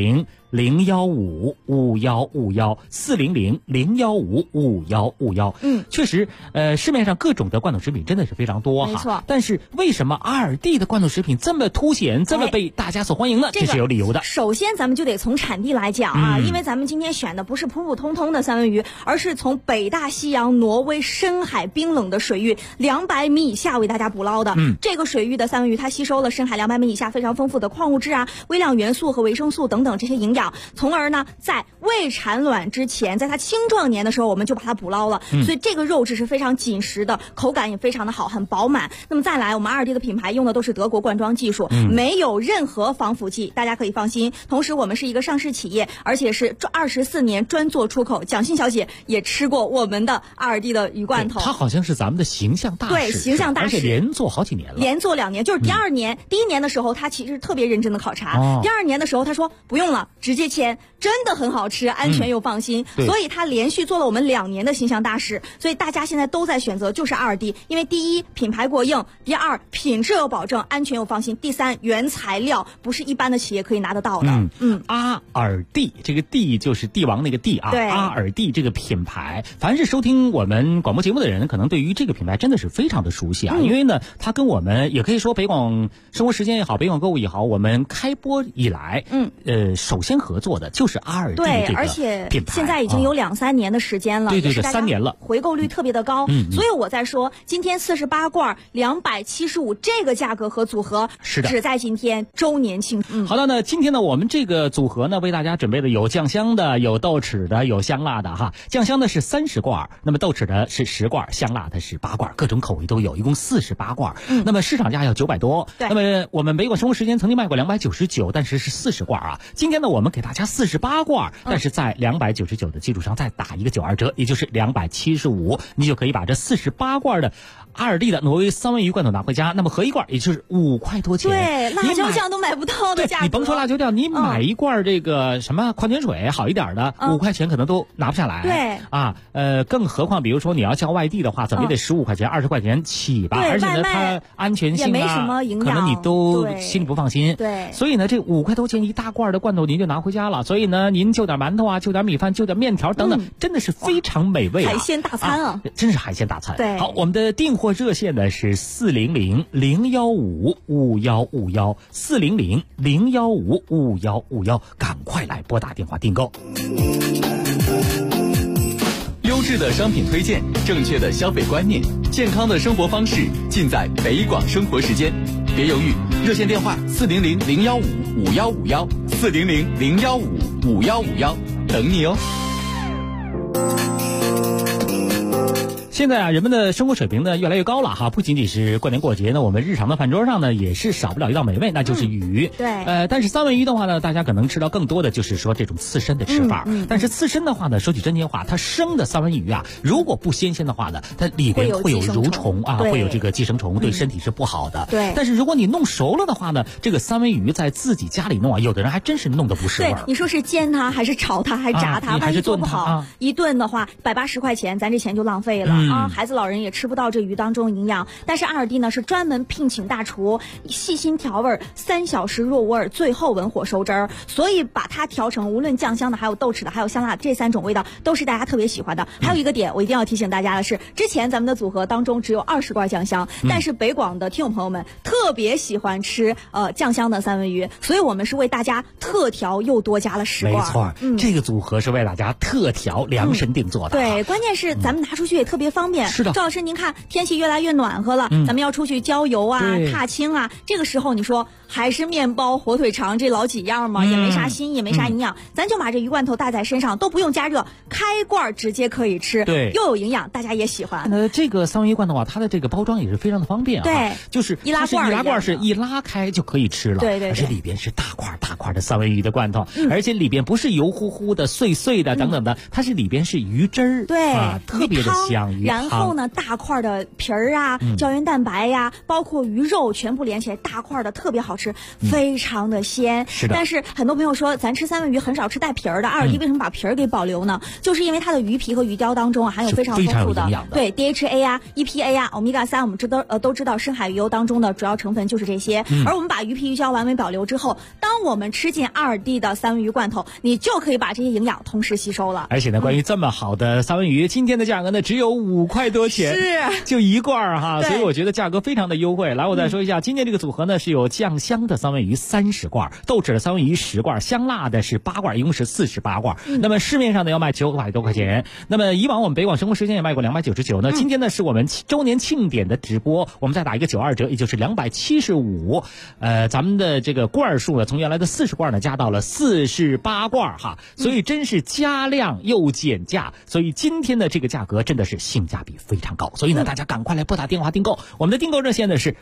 K: 400-015-5151，400-015-5151。确实，市面上各种的罐头食品真的是非常多哈。
O: 没错。
K: 但是为什么阿尔蒂的罐头食品这么凸显，这么被大家所欢迎呢？这是有理由的。
O: 首先，咱们就得从产地来讲啊，因为咱们今天选的不是普普通通的三文鱼，而是从北大西洋挪威深海冰冷的水域200米以下为大家捕捞的。这个水域的三文鱼，它吸收了深海200米以下非常丰富的矿物质啊、微量元素和维生素等等这些营养。 养，从而呢在未产卵之前，在它青壮年的时候我们就把它捕捞了，所以这个肉质是非常紧实的，口感也非常的好，很饱满。那么再来，我们2D 的品牌用的都是德国灌装技术，没有任何防腐剂，大家可以放心。同时我们是一个上市企业，而且是24年专做出口，蒋欣小姐也吃过我们的2D 的鱼罐头，
K: 它好像是咱们的形象大使，
O: 对，形象大使，
K: 而且连做好几年了，
O: 连做2年，就是第2年，第1年的时候他其实特别认真的考察，第2年的时候他说不用了，直接签，真的很好吃，安全又放心，所以他连续做了我们2年的形象大使，所以大家现在都在选择就是2D，因为第一品牌过硬，第二品质有保证，安全又放心，第三原材料不是一般的企业可以拿得到的。
K: 阿尔蒂，这个蒂就是帝王那个帝啊，阿尔蒂这个品牌，凡是收听我们广播节目的人，可能对于这个品牌真的是非常的熟悉啊，因为呢，它跟我们也可以说北广生活时间也好，北广购物也好，我们开播以来，首先合作的就是阿尔蒂这个品牌，
O: 而且现在已经有2-3年的时间了，
K: 对，3年了，
O: 回购率特别的高，所以我在说，今天48罐275这个价格和组合，
K: 是的，
O: 只在今天周年庆。
K: 好的呢，今天呢，我们这个组合呢，为大家准备的有酱香的，有豆豉的，有香辣的哈。酱香的是30罐，那么豆豉的是10罐，香辣的是8罐，各种口味都有，一共48罐。那么市场价要900多。那么我们北广生活时间曾经卖过299，但是是40罐啊。今天呢，我们给大家48罐，但是在299的基础上再打一个92折，也就是275，你就可以把这48罐的阿尔蒂的挪威三文鱼罐头拿回家，那么合一罐也就是5块多钱。
O: 对，辣椒酱都买不到的价格。
K: 你甭说辣椒酱，你买一罐这个什么矿泉水好一点的，5块钱可能都拿不下来。
O: 对
K: 啊，更何况比如说你要叫外地的话，怎么也得15块钱、20块钱起吧。而且呢，它安全性
O: 也没什么营养，
K: 可能你都心里不放心。
O: 对，
K: 所以呢，这5块多钱一大罐的罐头您就拿回家了。所以呢，您就点馒头啊，就点米饭，就点面条等等，真的是非常美味啊！
O: 海鲜大餐啊，
K: 真是海鲜大餐。
O: 对，
K: 好，我们的订货热线呢是400-015-5151，400-015-5151，赶快来拨打电话订购。
C: 优质的商品推荐，正确的消费观念，健康的生活方式，尽在北广生活时间。别犹豫，热线电话400-015-5151，400-015-5151，等你哦。
K: 现在啊，人们的生活水平呢越来越高了哈，不仅仅是过年过节呢，我们日常的饭桌上呢也是少不了一道美味，那就是鱼。
O: 对。
K: 但是三文鱼的话呢，大家可能吃到更多的就是说这种刺身的吃法。但是刺身的话呢，说句真心话，它生的三文鱼啊，如果不新鲜的话呢，它里边会有蠕虫啊，会有这个寄生虫，对身体是不好的。
O: 对。
K: 但是如果你弄熟了的话呢，这个三文鱼在自己家里弄啊，有的人还真是弄得不是味儿。
O: 对，你说是煎它还是炒它还是炸它，万一做不好，一顿的话180块钱，咱这钱就浪费了。孩子老人也吃不到这鱼当中营养。但是阿尔蒂呢是专门聘请大厨细心调味，3小时若无耳，最后文火收汁儿，所以把它调成无论酱香的还有豆豉的还有香辣这3种味道都是大家特别喜欢的。还有一个点我一定要提醒大家的是，之前咱们的组合当中只有20罐酱香，但是北广的听友朋友们特别喜欢吃酱香的三文鱼，所以我们是为大家特调又多加了10罐。
K: 没错，这个组合是为大家特调量身定做的。
O: 对，关键是咱们拿出去也特别方便。
K: 是的，
O: 赵老师您看天气越来越暖和了，咱们要出去郊游啊踏青啊，这个时候你说还是面包火腿肠这老几样嘛，也没啥新意也没啥营养，咱就把这鱼罐头带在身上，都不用加热，开罐直接可以吃。
K: 对，
O: 又有营养，大家也喜欢。
K: 这个三文鱼罐头啊，它的这个包装也是非常的方便啊。
O: 对，
K: 就是
O: 易拉罐
K: 是一拉开就可以吃了。
O: 对，
K: 而且里边是大块的三文鱼的罐头，而且里边不是油乎乎的碎碎的等等的，它是里边是鱼汁儿。
O: 对，
K: 特别的香。
O: 然后呢，大块的皮儿啊，胶原蛋白呀，包括鱼肉全部连起来，大块的特别好吃，非常的鲜。
K: 是的。
O: 但是很多朋友说，咱吃三文鱼很少吃带皮儿的，阿尔蒂为什么把皮儿给保留呢？就是因为它的鱼皮和鱼胶当中含有非常丰富的对 DHA 啊、EPA 啊、欧米伽3，我们都知道深海鱼油当中的主要成分就是这些。而我们把鱼皮鱼胶完美保留之后，当我们吃进阿尔蒂的三文鱼罐头，你就可以把这些营养同时吸收了。
K: 而且呢，关于这么好的三文鱼，今天的价格呢只有5块多钱，
O: 是
K: 就1罐哈，所以我觉得价格非常的优惠。来，我再说一下，今天这个组合呢是有酱香的三文鱼30罐，豆豉的三文鱼10罐，香辣的是8罐，一共是48罐。那么市面上呢要卖900多块钱。那么以往我们北广生活时间也卖过299，那今天呢是我们周年庆典的直播，我们再打一个92折，也就是275。咱们的这个罐数呢，从原来的40罐呢加到了48罐哈，所以真是加量又减价，所以今天的这个价格真的是性价比非常高，所以呢大家赶快来拨打电话订购。我们的订购热线呢是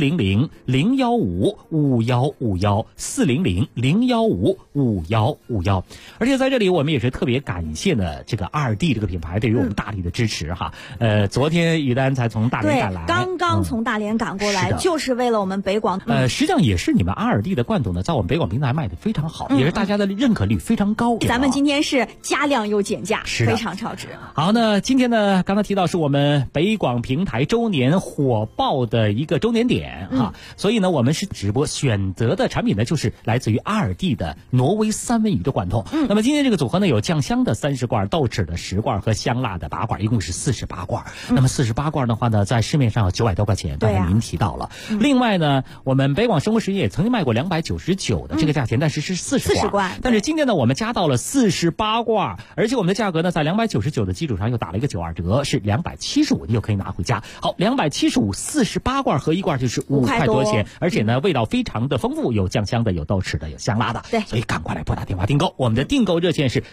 K: 400-015-5151，400-015-5151。而且在这里我们也是特别感谢呢这个2D 这个品牌对于我们大力的支持哈。昨天于丹才从大连赶来，
O: 刚刚从大连赶过来，就是为了我们北广。
K: 实际上也是你们2D 的罐头呢，在我们北广平台卖的非常好，也是大家的认可率非常高。
O: 咱们今天是加量又减价，非常超值。
K: 好，那今天呢，刚才提到是我们北广平台周年火爆的一个周年点哈，所以呢，我们是直播选择的产品呢，就是来自于2D 的挪威三文鱼的罐头。那么今天这个组合呢，有酱香的30罐、豆豉的10罐和香辣的8罐，一共是48罐。那么48罐的话呢，在市面上有900多块钱，刚才您提到了。另外呢，我们北广生活实验也曾经卖过299的这个价钱，但是是40罐。但是今天呢，我们加到了48罐，而且我们的价格呢，在299的基础上又打了一个92折，是275，你就可以拿回家。好，275 48罐和1罐就是5块多钱，而且呢，味道非常的丰富，有酱香的，有豆豉的，有香辣的。对，所以赶快来拨打电话订购。我们的订购热线是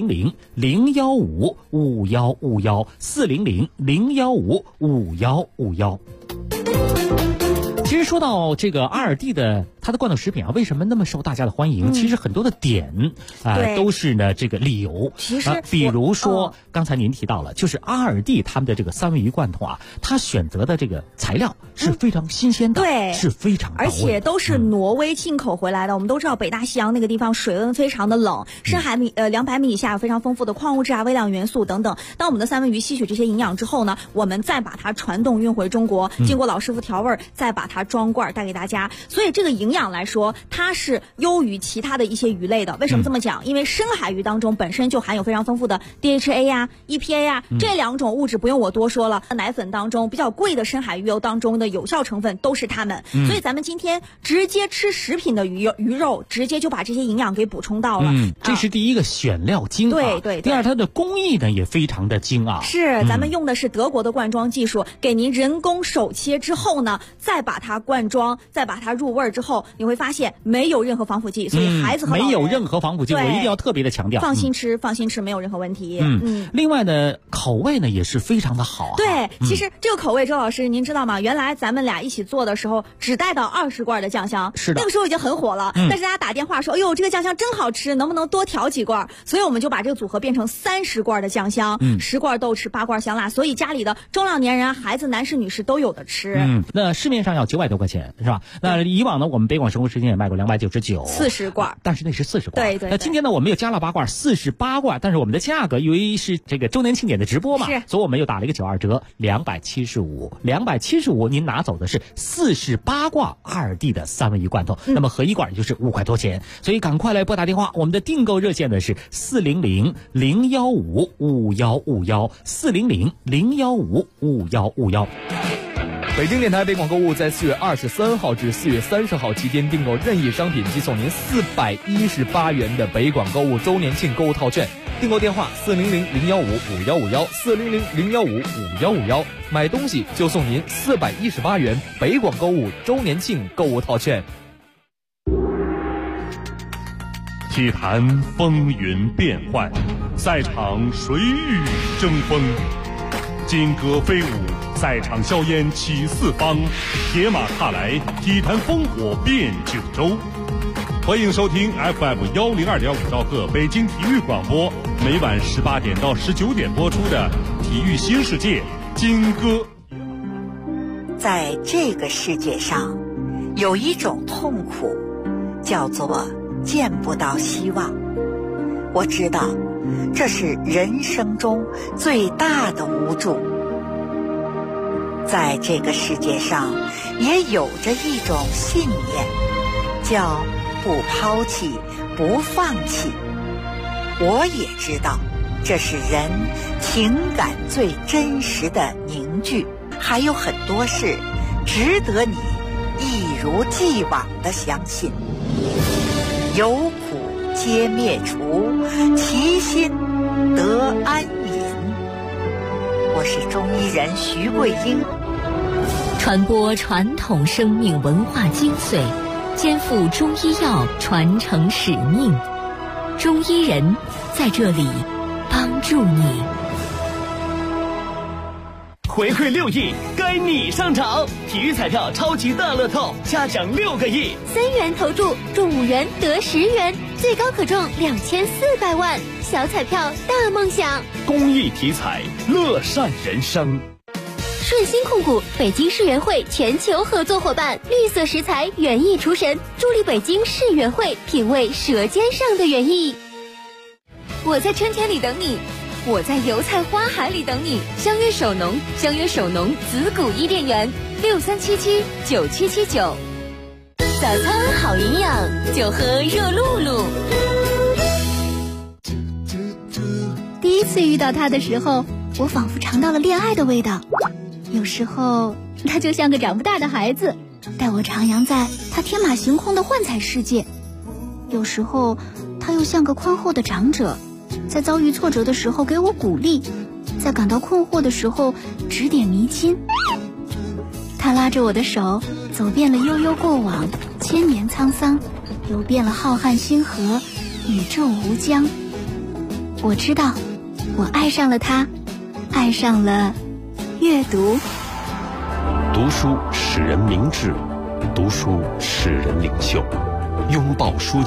K: 400-015-5151，400-015-5151。其实说到这个2D 的它的罐头食品啊，为什么那么受大家的欢迎？其实很多的点都是呢这个理由。其实比如说刚才您提到了，就是2D 他们的这个三文鱼罐头啊，它选择的这个材料是非常新鲜的，对，是非常到位的，
O: 而且都是挪威进口回来的。我们都知道北大西洋那个地方水温非常的冷，深海200米以下有非常丰富的矿物质啊、微量元素等等。当我们的三文鱼吸取这些营养之后呢，我们再把它传动运回中国，经过老师傅调味，再把它装罐带给大家。所以这个营养来说，它是优于其他的一些鱼类的。为什么这么讲？因为深海鱼当中本身就含有非常丰富的 DHA 呀、EPA 呀，这2种物质不用我多说了。奶粉当中比较贵的深海鱼油当中的有效成分都是它们，所以咱们今天直接吃食品的鱼肉，直接就把这些营养给补充到了。
K: 这是第一个选料精啊，对。第二，它的工艺呢也非常的精啊。
O: 是，咱们用的是德国的灌装技术，给您人工手切之后呢，再把它灌装，再把它入味之后，你会发现没有任何防腐剂，所以孩子和老人
K: 没有任何防腐剂，我一定要特别的强调，
O: 放心吃，没有任何问题。
K: 另外呢，口味呢也是非常的好啊。
O: 对，其实这个口味，周老师您知道吗？原来咱们俩一起做的时候，只带到20罐的酱香，是的，那个时候已经很火了。但是大家打电话说，哎呦，这个酱香真好吃，能不能多调几罐？所以我们就把这个组合变成30罐的酱香，10罐豆豉，8罐香辣，所以家里的中老年人、孩子、男士、女士都有的吃。
K: 那市面上要900多块钱是吧？那以往呢，我们北广生活时间也卖过299
O: 40罐，
K: 但是那是40罐。
O: 对。
K: 那今天呢，我们又加了8罐，48罐，但是我们的价格由于是这个周年庆典的直播嘛，所以我们又打了一个92折，275，您拿走的是48罐2D 的三文鱼罐头，那么合1罐也就是5块多钱，所以赶快来拨打电话，我们的订购热线呢是400-015-5151，400-015-5151。
I: 北京电台北广购物在4月23号至4月30号期间订购任意商品即送您418元的北广购物周年庆购物套券。订购电话400-015-5151，400-015-5151，买东西就送您418元北广购物周年庆购物套券。
A: 体坛风云变幻，赛场谁与争锋，金戈飞舞，赛场硝烟起四方，铁马踏来，体坛烽火遍九州。欢迎收听 FM 102.5兆赫北京体育广播，每晚18点到19点播出的《体育新世界》金戈。
F: 在这个世界上，有一种痛苦，叫做见不到希望。我知道，这是人生中最大的无助。在这个世界上，也有着一种信念，叫不抛弃，不放弃。我也知道，这是人情感最真实的凝聚。还有很多事值得你义如既往的相信。有苦皆灭除，其心得安隐。我是中医人徐桂英，
D: 传播传统生命文化精髓，肩负中医药传承使命。中医人在这里帮助你。
R: 回馈6亿，该你上场！体育彩票超级大乐透，下奖6个亿
G: ，3元投注中5元得10元，最高可中2400万，小彩票大梦想。
R: 公益体彩，乐善人生。
G: 顺鑫控股北京世园会全球合作伙伴，绿色食材园艺厨神，助力北京世园会品味舌尖上的园艺。我在春天里等你，我在油菜花海里等你。相约首农，相约首农子谷伊甸园，63779779。早餐好营养，就喝热露露。
S: 第一次遇到他的时候，我仿佛尝到了恋爱的味道。有时候他就像个长不大的孩子，带我徜徉在他天马行空的幻彩世界。有时候他又像个宽厚的长者，在遭遇挫折的时候给我鼓励，在感到困惑的时候指点迷津。他拉着我的手，走遍了悠悠过往，千年沧桑，游遍了浩瀚星河，宇宙无疆。我知道，我爱上了他，爱上了阅读。
C: 读书使人明智，读书使人领袖，拥抱书籍。